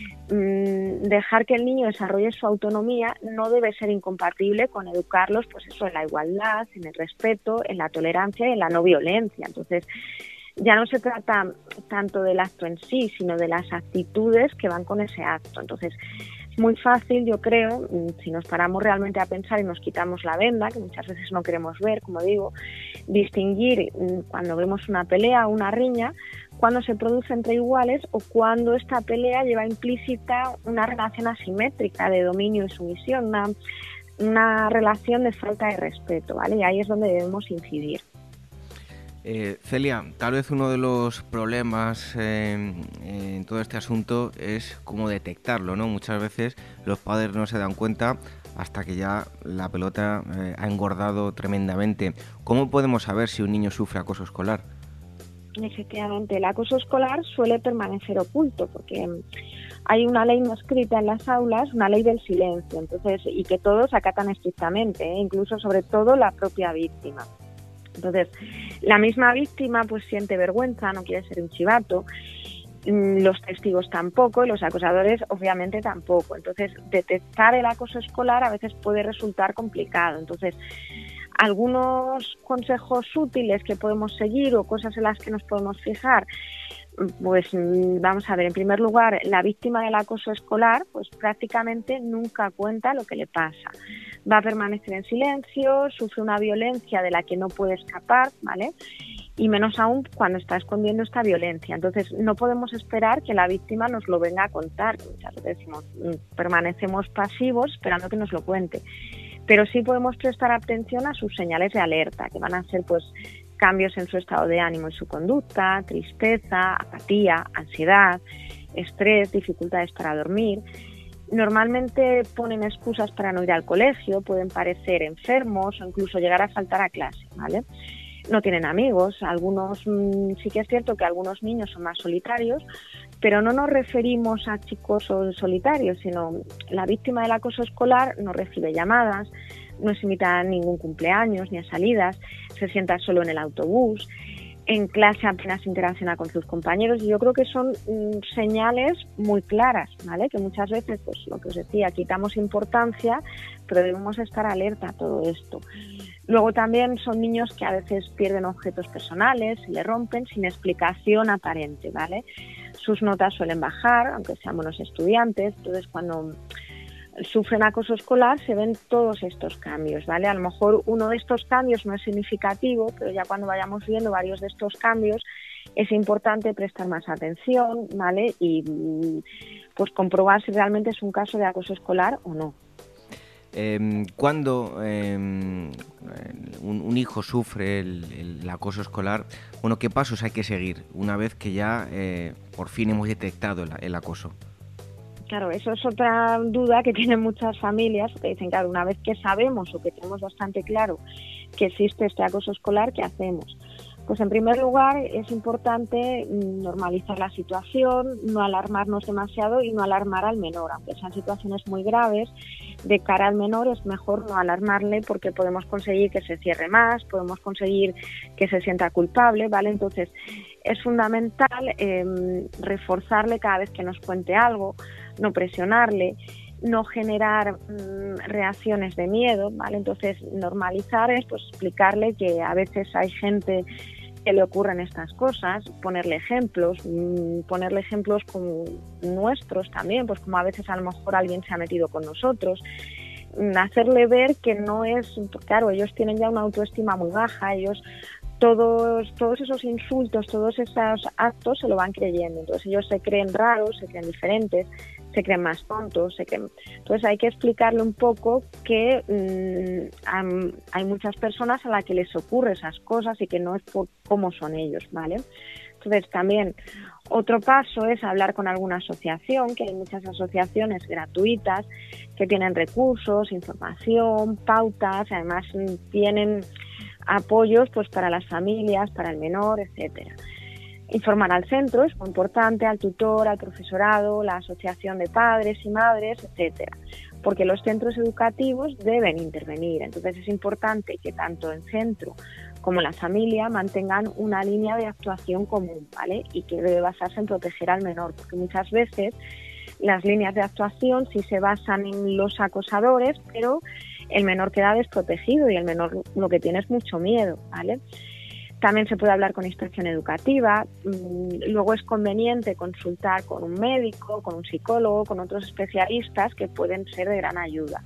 E: dejar que el niño desarrolle su autonomía no debe ser incompatible con educarlos, pues eso, en la igualdad, en el respeto, en la tolerancia y en la no violencia. Entonces, ya no se trata tanto del acto en sí, sino de las actitudes que van con ese acto. Entonces, es muy fácil, yo creo, si nos paramos realmente a pensar y nos quitamos la venda, que muchas veces no queremos ver, como digo, distinguir cuando vemos una pelea o una riña, cuando se produce entre iguales o cuando esta pelea lleva implícita una relación asimétrica de dominio y sumisión, una relación de falta de respeto, ¿vale? Y ahí es donde debemos incidir.
B: Celia, tal vez uno de los problemas en todo este asunto es cómo detectarlo, ¿no? Muchas veces los padres no se dan cuenta hasta que ya la pelota ha engordado tremendamente. ¿Cómo podemos saber si un niño sufre acoso escolar?
E: Efectivamente, el acoso escolar suele permanecer oculto porque hay una ley no escrita en las aulas, una ley del silencio, entonces, y que todos acatan estrictamente, incluso sobre todo la propia víctima. Entonces, la misma víctima pues siente vergüenza, no quiere ser un chivato, los testigos tampoco y los acosadores obviamente tampoco. Entonces, detectar el acoso escolar a veces puede resultar complicado. Entonces, algunos consejos útiles que podemos seguir o cosas en las que nos podemos fijar, pues vamos a ver, en primer lugar, la víctima del acoso escolar pues prácticamente nunca cuenta lo que le pasa. Va a permanecer en silencio, sufre una violencia de la que no puede escapar, ¿vale? Y menos aún cuando está escondiendo esta violencia. Entonces, no podemos esperar que la víctima nos lo venga a contar. Muchas veces decimos, permanecemos pasivos esperando que nos lo cuente. Pero sí podemos prestar atención a sus señales de alerta, que van a ser pues cambios en su estado de ánimo y su conducta, tristeza, apatía, ansiedad, estrés, dificultades para dormir. Normalmente ponen excusas para no ir al colegio, pueden parecer enfermos o incluso llegar a faltar a clase, ¿vale? No tienen amigos, algunos sí que es cierto que algunos niños son más solitarios, pero no nos referimos a chicos solitarios, sino la víctima del acoso escolar no recibe llamadas, no se invita a ningún cumpleaños ni a salidas, se sienta solo en el autobús, en clase apenas interacciona con sus compañeros, y yo creo que son señales muy claras, ¿vale? Que muchas veces, pues lo que os decía, quitamos importancia, pero debemos estar alerta a todo esto. Luego también son niños que a veces pierden objetos personales, se le rompen sin explicación aparente, ¿vale? Sus notas suelen bajar, aunque sean buenos estudiantes. Entonces, cuando sufren acoso escolar se ven todos estos cambios, ¿vale? A lo mejor uno de estos cambios no es significativo, pero ya cuando vayamos viendo varios de estos cambios es importante prestar más atención, ¿vale? Y pues comprobar si realmente es un caso de acoso escolar o no.
B: Cuando un hijo sufre el acoso escolar, bueno, ¿qué pasos hay que seguir una vez que ya por fin hemos detectado el acoso?
E: Claro, eso es otra duda que tienen muchas familias, que dicen, claro, una vez que sabemos o que tenemos bastante claro que existe este acoso escolar, ¿qué hacemos? Pues en primer lugar es importante normalizar la situación, no alarmarnos demasiado y no alarmar al menor. Aunque sean situaciones muy graves, de cara al menor es mejor no alarmarle porque podemos conseguir que se cierre más, podemos conseguir que se sienta culpable, ¿vale? Entonces es fundamental reforzarle cada vez que nos cuente algo, no presionarle, no generar reacciones de miedo, ¿vale? Entonces normalizar es pues explicarle que a veces hay gente que le ocurren estas cosas, ponerle ejemplos como nuestros también, pues como a veces a lo mejor alguien se ha metido con nosotros, hacerle ver que no es, claro, ellos tienen ya una autoestima muy baja, ellos todos esos insultos, todos esos actos se lo van creyendo. Entonces ellos se creen raros, se creen diferentes, se creen más tontos, Entonces hay que explicarle un poco que hay muchas personas a las que les ocurre esas cosas y que no es por cómo son ellos, ¿vale? Entonces también otro paso es hablar con alguna asociación, que hay muchas asociaciones gratuitas que tienen recursos, información, pautas, además tienen apoyos pues para las familias, para el menor, etcétera. Informar al centro es muy importante, al tutor, al profesorado, la asociación de padres y madres, etcétera, porque los centros educativos deben intervenir. Entonces es importante que tanto el centro como la familia mantengan una línea de actuación común, ¿vale? Y que debe basarse en proteger al menor, porque muchas veces las líneas de actuación sí se basan en los acosadores, pero el menor queda desprotegido y el menor lo que tiene es mucho miedo, ¿vale? También se puede hablar con inspección educativa, luego es conveniente consultar con un médico, con un psicólogo, con otros especialistas que pueden ser de gran ayuda.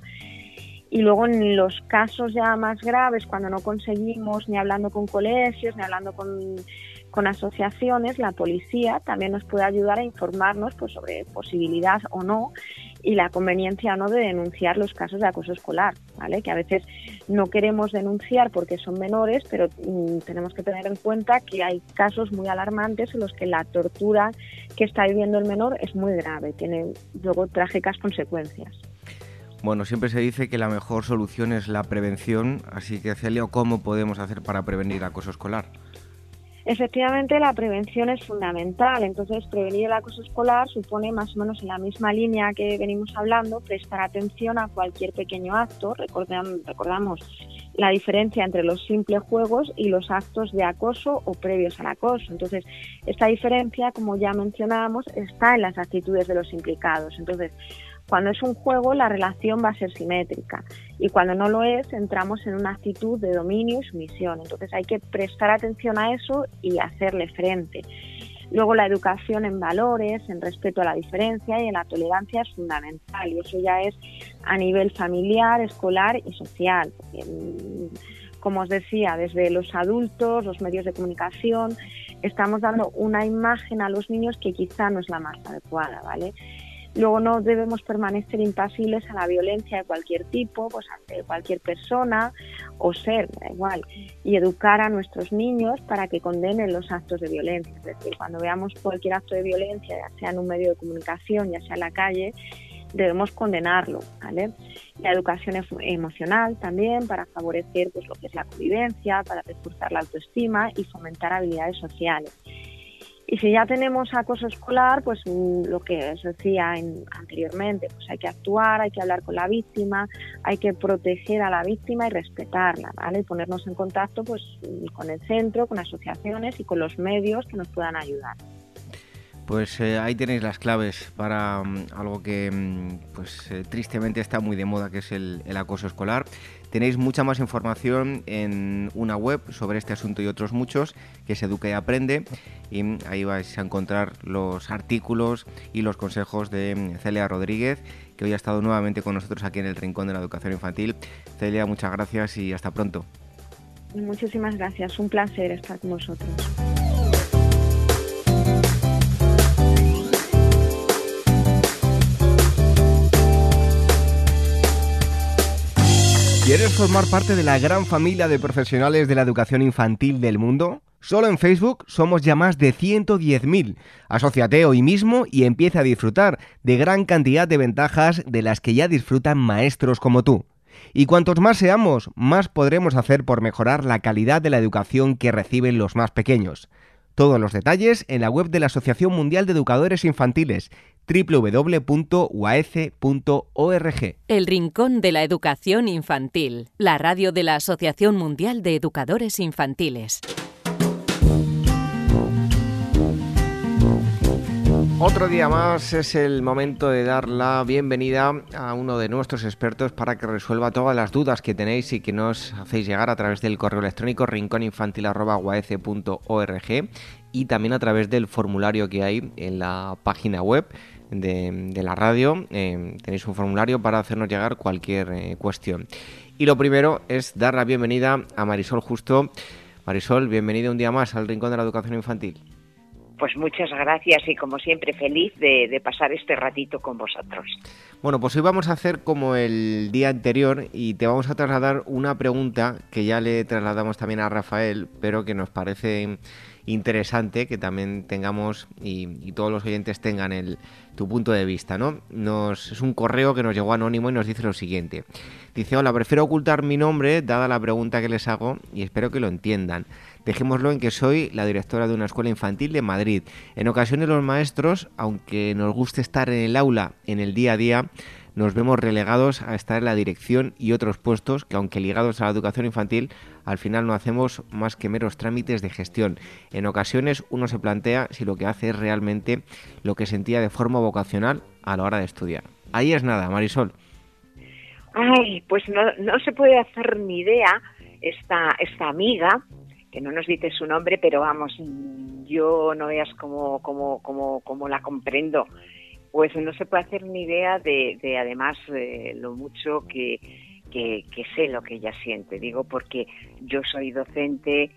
E: Y luego en los casos ya más graves, cuando no conseguimos ni hablando con colegios, ni hablando con asociaciones, la policía también nos puede ayudar a informarnos pues, sobre posibilidad o no y la conveniencia o no de denunciar los casos de acoso escolar, ¿vale? Que a veces no queremos denunciar porque son menores, pero tenemos que tener en cuenta que hay casos muy alarmantes en los que la tortura que está viviendo el menor es muy grave, tiene luego trágicas consecuencias.
B: Bueno, siempre se dice que la mejor solución es la prevención, así que Celia, ¿cómo podemos hacer para prevenir acoso escolar?
E: Efectivamente, la prevención es fundamental. Entonces, prevenir el acoso escolar supone más o menos en la misma línea que venimos hablando, prestar atención a cualquier pequeño acto. Recordamos la diferencia entre los simples juegos y los actos de acoso o previos al acoso. Entonces, esta diferencia, como ya mencionábamos, está en las actitudes de los implicados. Entonces, cuando es un juego, la relación va a ser simétrica y cuando no lo es, entramos en una actitud de dominio y sumisión. Entonces hay que prestar atención a eso y hacerle frente. Luego la educación en valores, en respeto a la diferencia y en la tolerancia es fundamental y eso ya es a nivel familiar, escolar y social. Como os decía, desde los adultos, los medios de comunicación, estamos dando una imagen a los niños que quizá no es la más adecuada, ¿vale? Luego no debemos permanecer impasibles a la violencia de cualquier tipo, pues ante cualquier persona o ser, da igual, y educar a nuestros niños para que condenen los actos de violencia. Es decir, cuando veamos cualquier acto de violencia, ya sea en un medio de comunicación, ya sea en la calle, debemos condenarlo, ¿vale? La educación emocional también para favorecer pues, lo que es la convivencia, para reforzar la autoestima y fomentar habilidades sociales. Y si ya tenemos acoso escolar, pues lo que os decía anteriormente, pues hay que actuar, hay que hablar con la víctima, hay que proteger a la víctima y respetarla, ¿vale? Y ponernos en contacto pues con el centro, con asociaciones y con los medios que nos puedan ayudar.
B: Pues ahí tenéis las claves para algo que tristemente está muy de moda, que es el acoso escolar. Tenéis mucha más información en una web sobre este asunto y otros muchos, que es Educa y Aprende, y ahí vais a encontrar los artículos y los consejos de Celia Rodríguez, que hoy ha estado nuevamente con nosotros aquí en el Rincón de la Educación Infantil. Celia, muchas gracias y hasta pronto.
E: Muchísimas gracias, un placer estar con vosotros.
C: ¿Quieres formar parte de la gran familia de profesionales de la educación infantil del mundo? Solo en Facebook somos ya más de 110.000. Asóciate hoy mismo y empieza a disfrutar de gran cantidad de ventajas de las que ya disfrutan maestros como tú. Y cuantos más seamos, más podremos hacer por mejorar la calidad de la educación que reciben los más pequeños. Todos los detalles en la web de la Asociación Mundial de Educadores Infantiles, www.uaece.org.
A: El Rincón de la Educación Infantil, la radio de la Asociación Mundial de Educadores Infantiles.
B: Otro día más es el momento de dar la bienvenida a uno de nuestros expertos para que resuelva todas las dudas que tenéis y que nos hacéis llegar a través del correo electrónico rinconinfantil@uaece.org y también a través del formulario que hay en la página web de la radio. Tenéis un formulario para hacernos llegar cualquier cuestión. Y lo primero es dar la bienvenida a Marisol Justo. Marisol, bienvenida un día más al Rincón de la Educación Infantil.
F: Pues muchas gracias y como siempre feliz de pasar este ratito con vosotros.
B: Bueno, pues hoy vamos a hacer como el día anterior y te vamos a trasladar una pregunta que ya le trasladamos también a Rafael, pero que nos parece interesante que también tengamos y todos los oyentes tengan tu punto de vista, ¿no? Es un correo que nos llegó anónimo y nos dice lo siguiente. Dice: hola, prefiero ocultar mi nombre dada la pregunta que les hago y espero que lo entiendan. Dejémoslo en que soy la directora de una escuela infantil de Madrid. En ocasiones los maestros, aunque nos guste estar en el aula en el día a día, nos vemos relegados a estar en la dirección y otros puestos que, aunque ligados a la educación infantil, al final no hacemos más que meros trámites de gestión. En ocasiones uno se plantea si lo que hace es realmente lo que sentía de forma vocacional a la hora de estudiar. Ahí es nada, Marisol.
F: Ay, pues no se puede hacer ni idea esta amiga, que no nos dice su nombre, pero vamos, yo no veas cómo la comprendo. Pues no se puede hacer ni idea de además lo mucho que sé lo que ella siente. Digo porque yo soy docente,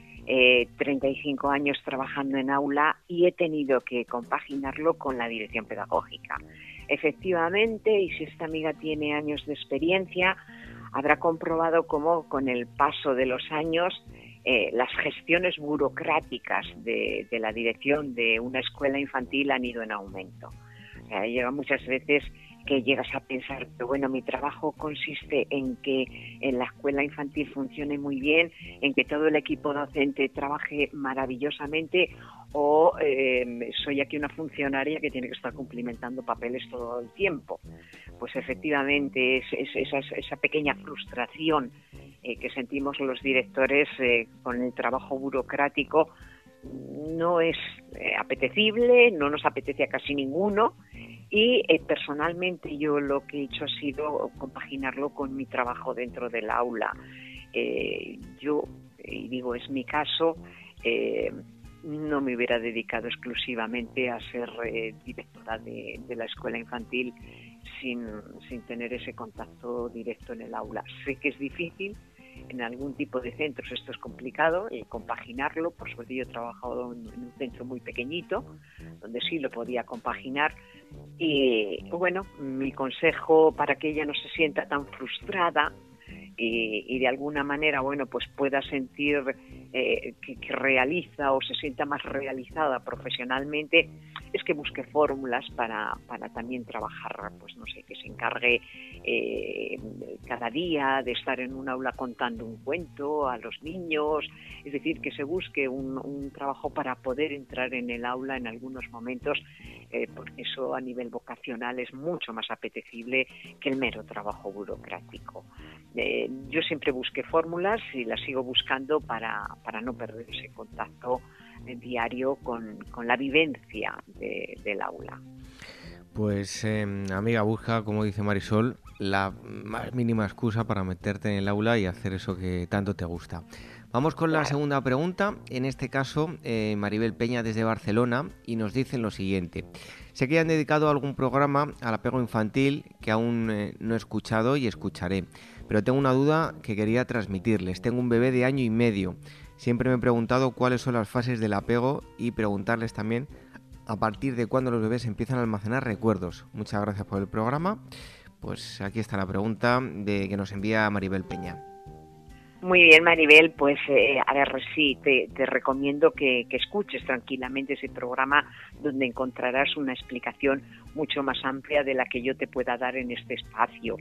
F: 35 años trabajando en aula y he tenido que compaginarlo con la dirección pedagógica. Efectivamente, y si esta amiga tiene años de experiencia, habrá comprobado cómo con el paso de los años las gestiones burocráticas de la dirección de una escuela infantil han ido en aumento. O sea, llega muchas veces que llegas a pensar que bueno, mi trabajo consiste en que en la escuela infantil funcione muy bien, en que todo el equipo docente trabaje maravillosamente, o soy aquí una funcionaria que tiene que estar cumplimentando papeles todo el tiempo. Pues efectivamente esa pequeña frustración que sentimos los directores con el trabajo burocrático no es apetecible, no nos apetece a casi ninguno, y personalmente yo lo que he hecho ha sido compaginarlo con mi trabajo dentro del aula. Yo, y digo, es mi caso, no me hubiera dedicado exclusivamente a ser directora de la escuela infantil sin tener ese contacto directo en el aula. Sé que es difícil. En algún tipo de centros esto es complicado, compaginarlo. Por suerte yo he trabajado en un centro muy pequeñito, donde sí lo podía compaginar. Y bueno, mi consejo para que ella no se sienta tan frustrada y de alguna manera, bueno, pues pueda sentir que realiza o se sienta más realizada profesionalmente, es que busque fórmulas para también trabajar, pues no sé, que se encargue cada día de estar en un aula contando un cuento a los niños, es decir, que se busque un trabajo para poder entrar en el aula en algunos momentos, porque eso a nivel vocacional es mucho más apetecible que el mero trabajo burocrático. Yo siempre busqué fórmulas y las sigo buscando para no perder ese contacto diario con la vivencia del aula.
B: Pues amiga, busca, como dice Marisol, la más mínima excusa para meterte en el aula y hacer eso que tanto te gusta. Vamos con la segunda pregunta, en este caso Maribel Peña desde Barcelona, y nos dicen lo siguiente. Sé que han dedicado algún programa al apego infantil que aún no he escuchado y escucharé, pero tengo una duda que quería transmitirles. Tengo un bebé de 1 año y medio. Siempre me he preguntado cuáles son las fases del apego y preguntarles también a partir de cuándo los bebés empiezan a almacenar recuerdos. Muchas gracias por el programa. Pues aquí está la pregunta que nos envía Maribel Peña.
F: Muy bien, Maribel, pues a ver, sí, te recomiendo que escuches tranquilamente ese programa donde encontrarás una explicación mucho más amplia de la que yo te pueda dar en este espacio.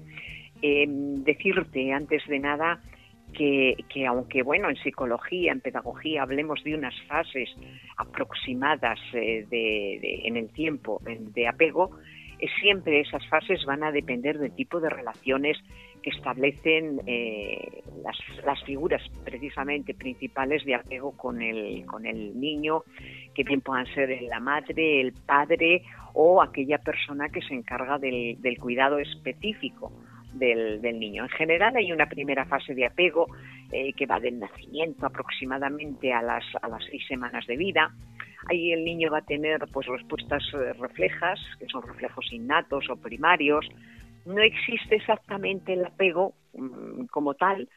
F: Decirte, antes de nada, que aunque, bueno, en psicología, en pedagogía, hablemos de unas fases aproximadas en el tiempo de apego, siempre esas fases van a depender del tipo de relaciones que establecen las figuras precisamente principales de apego con el niño, que bien puedan ser la madre, el padre o aquella persona que se encarga del cuidado específico del niño. En general hay una primera fase de apego que va del nacimiento aproximadamente a las 6 semanas de vida. Ahí el niño va a tener pues respuestas reflejas, que son reflejos innatos o primarios. No existe exactamente el apego como tal,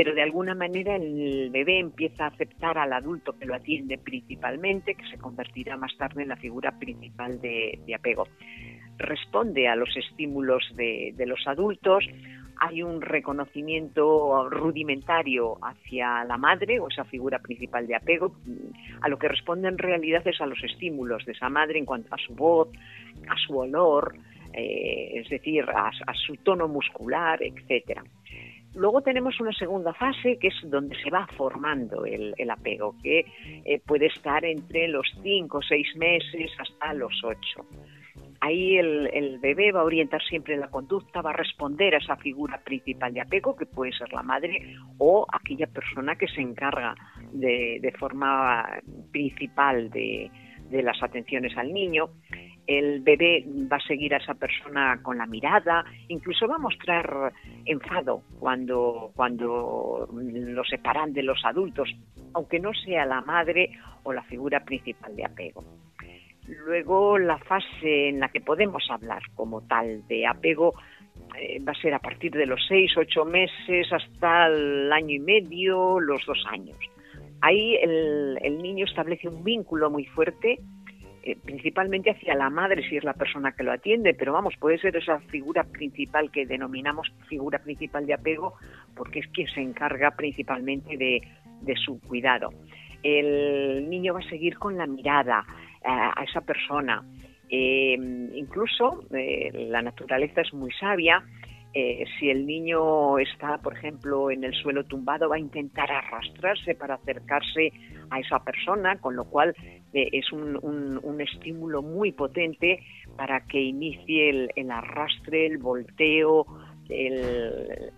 F: pero de alguna manera el bebé empieza a aceptar al adulto que lo atiende principalmente, que se convertirá más tarde en la figura principal de apego. Responde a los estímulos de los adultos. Hay un reconocimiento rudimentario hacia la madre o esa figura principal de apego. A lo que responde en realidad es a los estímulos de esa madre en cuanto a su voz, a su olor, es decir, a su tono muscular, etcétera. Luego tenemos una segunda fase que es donde se va formando el apego, que puede estar entre los 5 o 6 meses hasta los 8. Ahí el bebé va a orientar siempre la conducta, va a responder a esa figura principal de apego, que puede ser la madre o aquella persona que se encarga de forma principal de las atenciones al niño. El bebé va a seguir a esa persona con la mirada, incluso va a mostrar enfado cuando lo separan de los adultos, aunque no sea la madre o la figura principal de apego. Luego, la fase en la que podemos hablar como tal de apego va a ser a partir de los 6, 8 meses hasta el año y medio, los 2 años. Ahí el niño establece un vínculo muy fuerte, principalmente hacia la madre si es la persona que lo atiende, pero vamos, puede ser esa figura principal que denominamos figura principal de apego, porque es quien se encarga principalmente de su cuidado. El niño va a seguir con la mirada a esa persona. Incluso la naturaleza es muy sabia. Si el niño está, por ejemplo, en el suelo tumbado, va a intentar arrastrarse para acercarse a esa persona, con lo cual es un estímulo muy potente para que inicie el arrastre, el volteo, el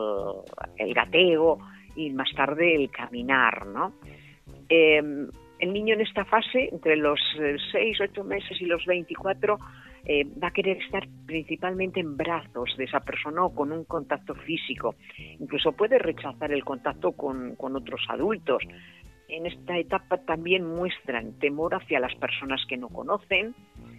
F: gateo y más tarde el caminar, ¿no? El niño en esta fase, entre los 6, 8 meses y los 24, va a querer estar principalmente en brazos de esa persona o con un contacto físico. Incluso puede rechazar el contacto con otros adultos. En esta etapa también muestran temor hacia las personas que no conocen.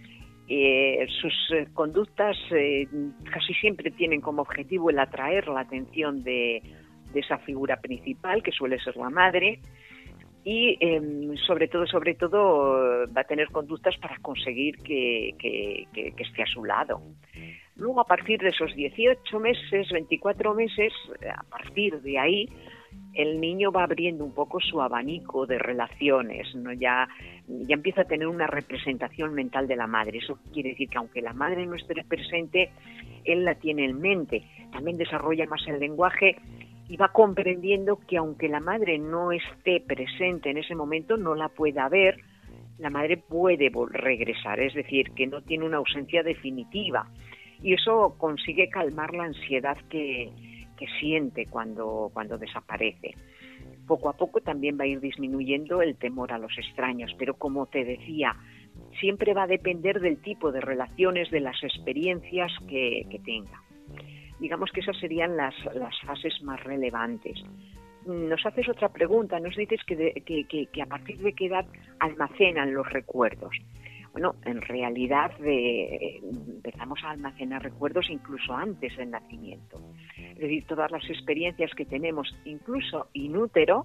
F: Sus conductas casi siempre tienen como objetivo el atraer la atención de esa figura principal, que suele ser la madre. Y sobre todo va a tener conductas para conseguir que esté a su lado. Luego, a partir de esos 18 meses, 24 meses, a partir de ahí, el niño va abriendo un poco su abanico de relaciones, ¿no? Ya empieza a tener una representación mental de la madre. Eso quiere decir que aunque la madre no esté presente, él la tiene en mente. También desarrolla más el lenguaje y va comprendiendo que aunque la madre no esté presente en ese momento, no la pueda ver, la madre puede regresar, es decir, que no tiene una ausencia definitiva. Y eso consigue calmar la ansiedad que siente cuando desaparece. Poco a poco también va a ir disminuyendo el temor a los extraños, pero como te decía, siempre va a depender del tipo de relaciones, de las experiencias que tenga. Digamos que esas serían las fases más relevantes. Nos haces otra pregunta, nos dices que a partir de qué edad almacenan los recuerdos. Bueno, en realidad empezamos a almacenar recuerdos incluso antes del nacimiento. Es decir, todas las experiencias que tenemos, incluso in útero,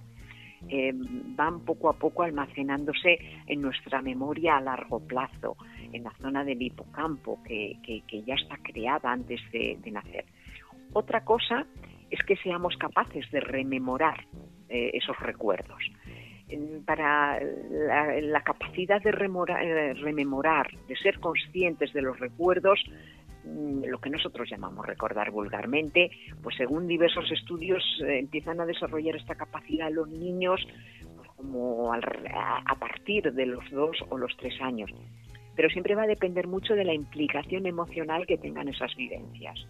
F: van poco a poco almacenándose en nuestra memoria a largo plazo, en la zona del hipocampo, que ya está creada antes de nacer. Otra cosa es que seamos capaces de rememorar esos recuerdos. Para la capacidad de rememorar, de ser conscientes de los recuerdos, lo que nosotros llamamos recordar vulgarmente, pues según diversos estudios empiezan a desarrollar esta capacidad los niños pues como a partir de los 2 o los 3 años. Pero siempre va a depender mucho de la implicación emocional que tengan esas vivencias.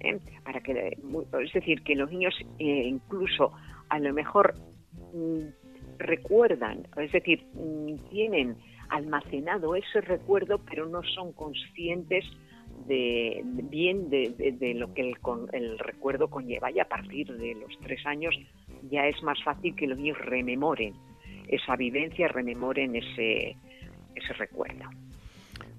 F: Es decir, que los niños incluso a lo mejor recuerdan, es decir, tienen almacenado ese recuerdo, pero no son conscientes de lo que el recuerdo conlleva. Y a partir de los 3 años ya es más fácil que los niños rememoren esa vivencia, rememoren ese recuerdo.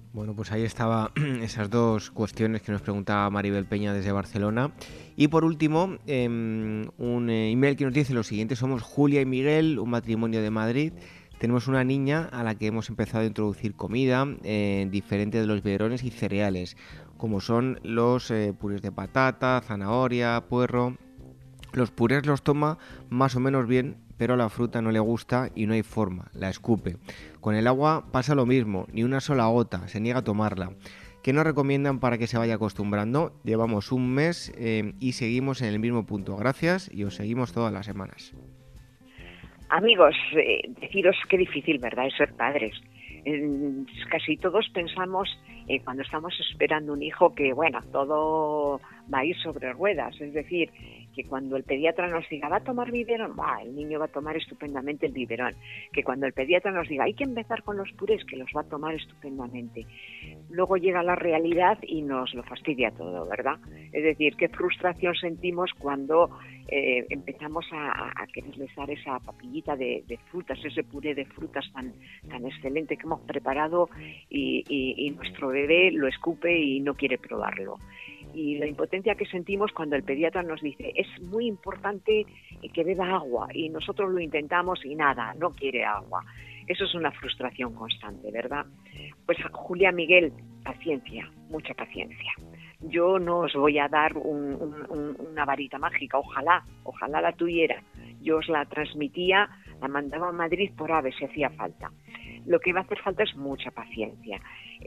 B: Bueno, pues ahí estaba esas dos cuestiones que nos preguntaba Maribel Peña desde Barcelona. Y por último, un email que nos dice lo siguiente: somos Julia y Miguel, un matrimonio de Madrid. Tenemos una niña a la que hemos empezado a introducir comida diferente de los biberones y cereales, como son los purés de patata, zanahoria, puerro. Los purés los toma más o menos bien, pero la fruta no le gusta y no hay forma, la escupe. Con el agua pasa lo mismo, ni una sola gota, se niega a tomarla. ¿Qué nos recomiendan para que se vaya acostumbrando? Llevamos un mes y seguimos en el mismo punto. Gracias y os seguimos todas las semanas.
F: Amigos, deciros qué difícil, ¿verdad?, es ser padres. Casi todos pensamos cuando estamos esperando un hijo que, bueno, todo va a ir sobre ruedas, es decir, que cuando el pediatra nos diga va a tomar biberón, el niño va a tomar estupendamente el biberón, que cuando el pediatra nos diga hay que empezar con los purés, que los va a tomar estupendamente. Luego llega la realidad y nos lo fastidia todo, ¿verdad? Es decir, qué frustración sentimos cuando empezamos a quererles dar esa papillita de frutas, ese puré de frutas tan excelente que hemos preparado y nuestro bebé lo escupe y no quiere probarlo. Y la impotencia que sentimos cuando el pediatra nos dice es muy importante que beba agua y nosotros lo intentamos y nada, no quiere agua. Eso es una frustración constante, ¿verdad? Pues Julia, Miguel, paciencia, mucha paciencia. Yo no os voy a dar una varita mágica, ojalá la tuviera. Yo os la transmitía, la mandaba a Madrid por AVE si hacía falta. Lo que va a hacer falta es mucha paciencia.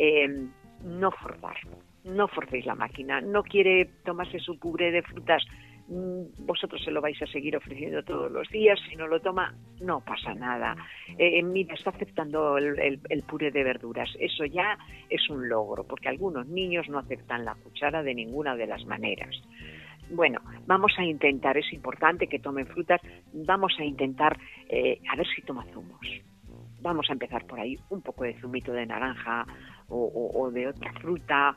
F: No forzar. No forcéis la máquina, no quiere tomarse su puré de frutas, vosotros se lo vais a seguir ofreciendo todos los días, si no lo toma, no pasa nada. Mira, está aceptando el puré de verduras, eso ya es un logro, porque algunos niños no aceptan la cuchara de ninguna de las maneras. Bueno, vamos a intentar, es importante que tomen frutas, vamos a intentar a ver si toma zumos. Vamos a empezar por ahí, un poco de zumito de naranja o de otra fruta,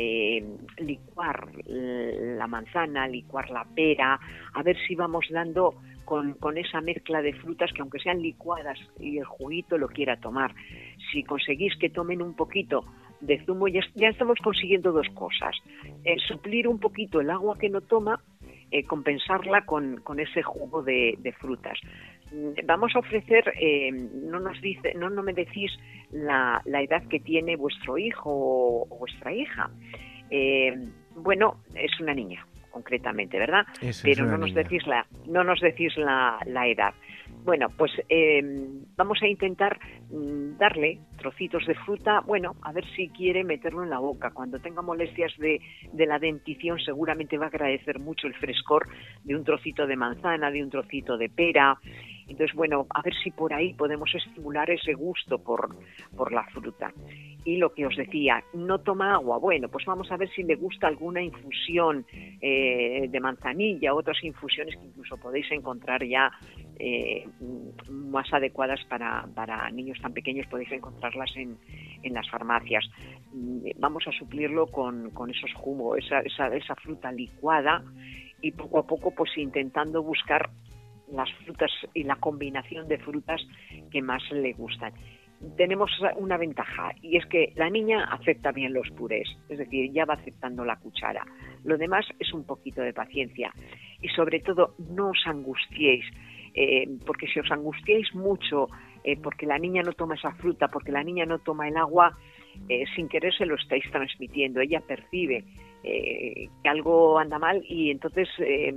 F: licuar la manzana, licuar la pera, a ver si vamos dando con esa mezcla de frutas que aunque sean licuadas y el juguito lo quiera tomar. Si conseguís que tomen un poquito de zumo, ya estamos consiguiendo dos cosas. Suplir un poquito el agua que no toma, compensarla con ese jugo de frutas. Vamos a ofrecer, no me decís la edad que tiene vuestro hijo o vuestra hija. Bueno, es una niña, concretamente, ¿verdad? Pero no nos decís la edad. Bueno, pues vamos a intentar darle trocitos de fruta, bueno, a ver si quiere meterlo en la boca. Cuando tenga molestias de la dentición seguramente va a agradecer mucho el frescor de un trocito de manzana, de un trocito de pera. Entonces, bueno, a ver si por ahí podemos estimular ese gusto por la fruta. Y lo que os decía, no toma agua. Bueno, pues vamos a ver si le gusta alguna infusión de manzanilla, otras infusiones que incluso podéis encontrar ya más adecuadas para niños tan pequeños, podéis encontrarlas en las farmacias. Vamos a suplirlo con esos jugos, esa fruta licuada y poco a poco pues intentando buscar las frutas y la combinación de frutas que más le gustan. Tenemos una ventaja y es que la niña acepta bien los purés, es decir, ya va aceptando la cuchara. Lo demás es un poquito de paciencia y sobre todo no os angustiéis, porque si os angustiáis mucho porque la niña no toma esa fruta, porque la niña no toma el agua, sin querer se lo estáis transmitiendo. Ella percibe que algo anda mal y entonces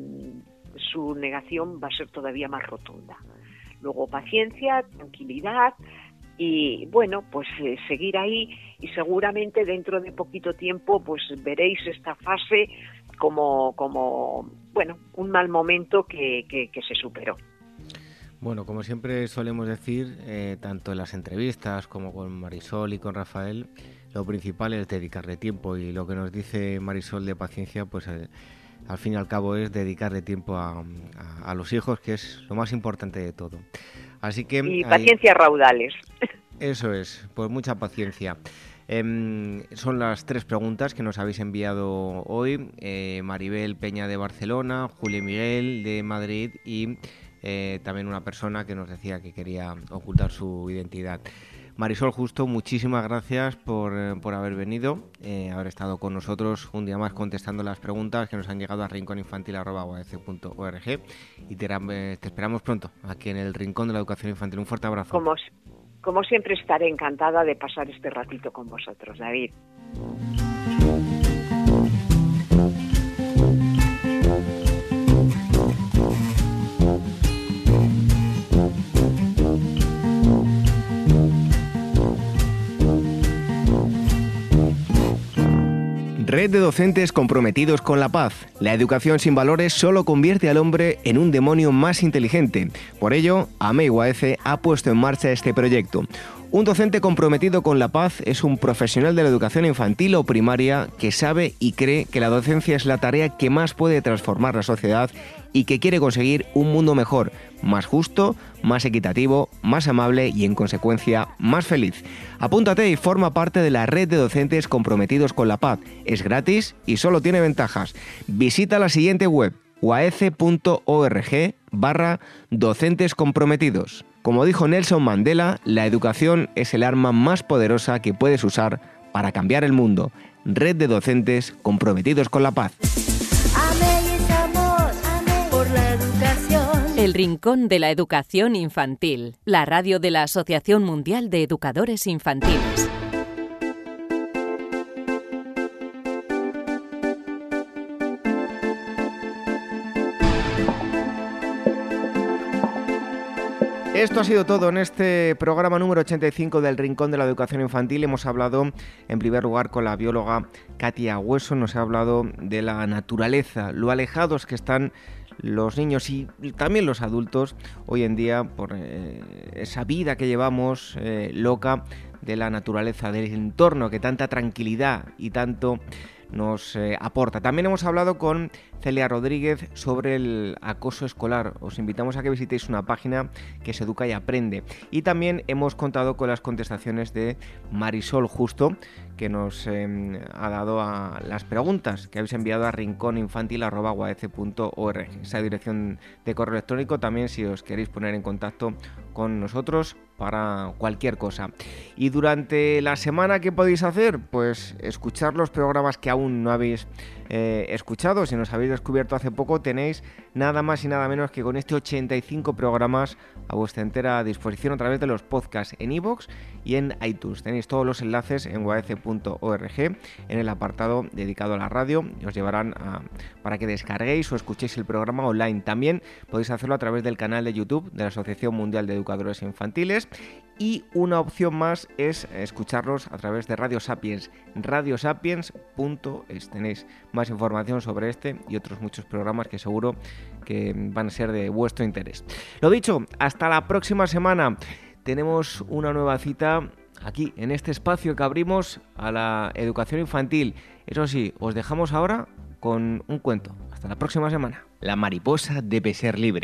F: su negación va a ser todavía más rotunda. Luego paciencia, tranquilidad y bueno, pues seguir ahí y seguramente dentro de poquito tiempo pues veréis esta fase como bueno, un mal momento que se superó.
B: Bueno, como siempre solemos decir, tanto en las entrevistas como con Marisol y con Rafael, lo principal es dedicarle tiempo y lo que nos dice Marisol de paciencia, pues al fin y al cabo es dedicarle tiempo a los hijos, que es lo más importante de todo. Así que
F: y paciencia raudales.
B: Eso es, pues mucha paciencia. Son las 3 preguntas que nos habéis enviado hoy. Maribel Peña de Barcelona, Julia Miguel de Madrid y también una persona que nos decía que quería ocultar su identidad. Marisol Justo, muchísimas gracias por haber venido, haber estado con nosotros un día más contestando las preguntas que nos han llegado a rinconinfantil@uac.org y te esperamos pronto aquí en el Rincón de la Educación Infantil. Un fuerte abrazo.
F: Como siempre, estaré encantada de pasar este ratito con vosotros, David.
C: Red de docentes comprometidos con la paz. La educación sin valores solo convierte al hombre en un demonio más inteligente. Por ello, AMEI-UAC ha puesto en marcha este proyecto. Un docente comprometido con la paz es un profesional de la educación infantil o primaria que sabe y cree que la docencia es la tarea que más puede transformar la sociedad y que quiere conseguir un mundo mejor, más justo, más equitativo, más amable y, en consecuencia, más feliz. Apúntate y forma parte de la red de docentes comprometidos con la paz. Es gratis y solo tiene ventajas. Visita la siguiente web, uac.org/docentes comprometidos. Como dijo Nelson Mandela, la educación es el arma más poderosa que puedes usar para cambiar el mundo. Red de docentes comprometidos con la paz.
A: Por la educación. El Rincón de la Educación Infantil, la radio de la Asociación Mundial de Educadores Infantiles.
B: Esto ha sido todo en este programa número 85 del Rincón de la Educación Infantil. Hemos hablado en primer lugar con la bióloga Katia Hueso, nos ha hablado de la naturaleza, lo alejados que están los niños y también los adultos hoy en día por esa vida que llevamos loca de la naturaleza, del entorno que tanta tranquilidad y tanto nos aporta. También hemos hablado con Celia Rodríguez sobre el acoso escolar. Os invitamos a que visitéis una página que es Educa y Aprende. Y también hemos contado con las contestaciones de Marisol Justo, que nos ha dado a las preguntas que habéis enviado a rinconinfantil@uac.org. Esa dirección de correo electrónico también si os queréis poner en contacto con nosotros para cualquier cosa. Y durante la semana, ¿qué podéis hacer? Pues escuchar los programas que aún no habéis escuchado. Si nos habéis descubierto hace poco, tenéis nada más y nada menos que con 85 programas a vuestra entera disposición a través de los podcasts en iVoox y en iTunes. Tenéis todos los enlaces en uac.org en el apartado dedicado a la radio y os llevarán para que descarguéis o escuchéis el programa online. También podéis hacerlo a través del canal de YouTube de la Asociación Mundial de Educadores Infantiles. Y una opción más es escucharlos a través de Radio Sapiens, radiosapiens.es. Tenéis más información sobre este y otros muchos programas que seguro que van a ser de vuestro interés. Lo dicho, hasta la próxima semana. Tenemos una nueva cita aquí, en este espacio que abrimos a la educación infantil. Eso sí, os dejamos ahora con un cuento. Hasta la próxima semana.
C: La mariposa debe ser libre.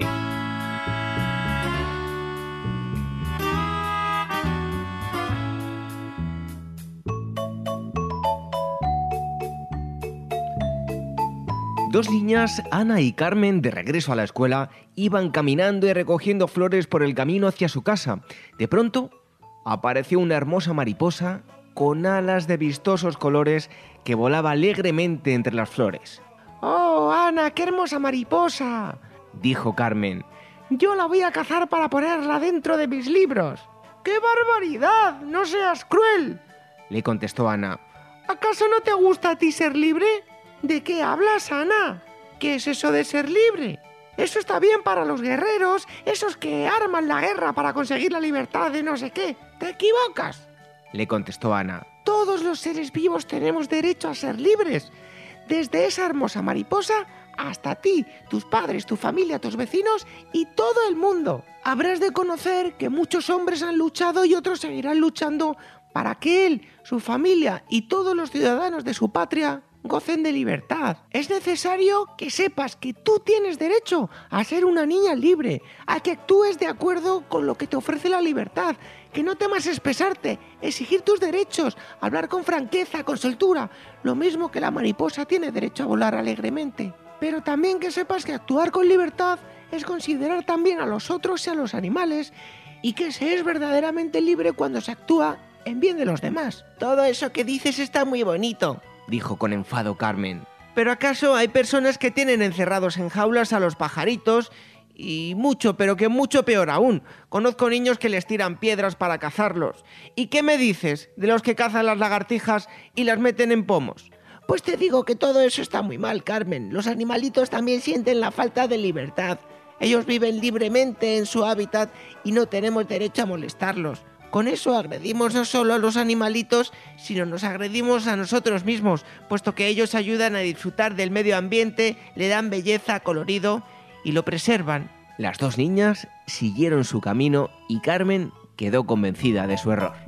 C: Dos niñas, Ana y Carmen, de regreso a la escuela, iban caminando y recogiendo flores por el camino hacia su casa. De pronto, apareció una hermosa mariposa con alas de vistosos colores que volaba alegremente entre las flores.
G: ¡Oh, Ana, qué hermosa mariposa!,
C: dijo Carmen.
G: Yo la voy a cazar para ponerla dentro de mis libros. ¡Qué barbaridad! ¡No seas cruel!,
C: le contestó Ana.
G: ¿Acaso no te gusta a ti ser libre? ¿De qué hablas, Ana? ¿Qué es eso de ser libre? Eso está bien para los guerreros, esos que arman la guerra para conseguir la libertad de no sé qué. ¡Te equivocas!,
C: le contestó Ana.
G: Todos los seres vivos tenemos derecho a ser libres. Desde esa hermosa mariposa hasta ti, tus padres, tu familia, tus vecinos y todo el mundo. Habrás de conocer que muchos hombres han luchado y otros seguirán luchando para que él, su familia y todos los ciudadanos de su patria gocen de libertad. Es necesario que sepas que tú tienes derecho a ser una niña libre, a que actúes de acuerdo con lo que te ofrece la libertad, que no temas expresarte, exigir tus derechos, hablar con franqueza, con soltura, lo mismo que la mariposa tiene derecho a volar alegremente. Pero también que sepas que actuar con libertad es considerar también a los otros y a los animales y que se es verdaderamente libre cuando se actúa en bien de los demás.
H: Todo eso que dices está muy bonito,
C: dijo con enfado Carmen.
H: pero ¿acaso hay personas que tienen encerrados en jaulas a los pajaritos? Y mucho, pero que mucho peor aún. Conozco niños que les tiran piedras para cazarlos. ¿Y qué me dices de los que cazan las lagartijas y las meten en pomos?
G: Pues te digo que todo eso está muy mal, Carmen. Los animalitos también sienten la falta de libertad. Ellos viven libremente en su hábitat y no tenemos derecho a molestarlos. Con eso agredimos no solo a los animalitos, sino nos agredimos a nosotros mismos, puesto que ellos ayudan a disfrutar del medio ambiente, le dan belleza, colorido y lo preservan.
C: Las dos niñas siguieron su camino y Carmen quedó convencida de su error.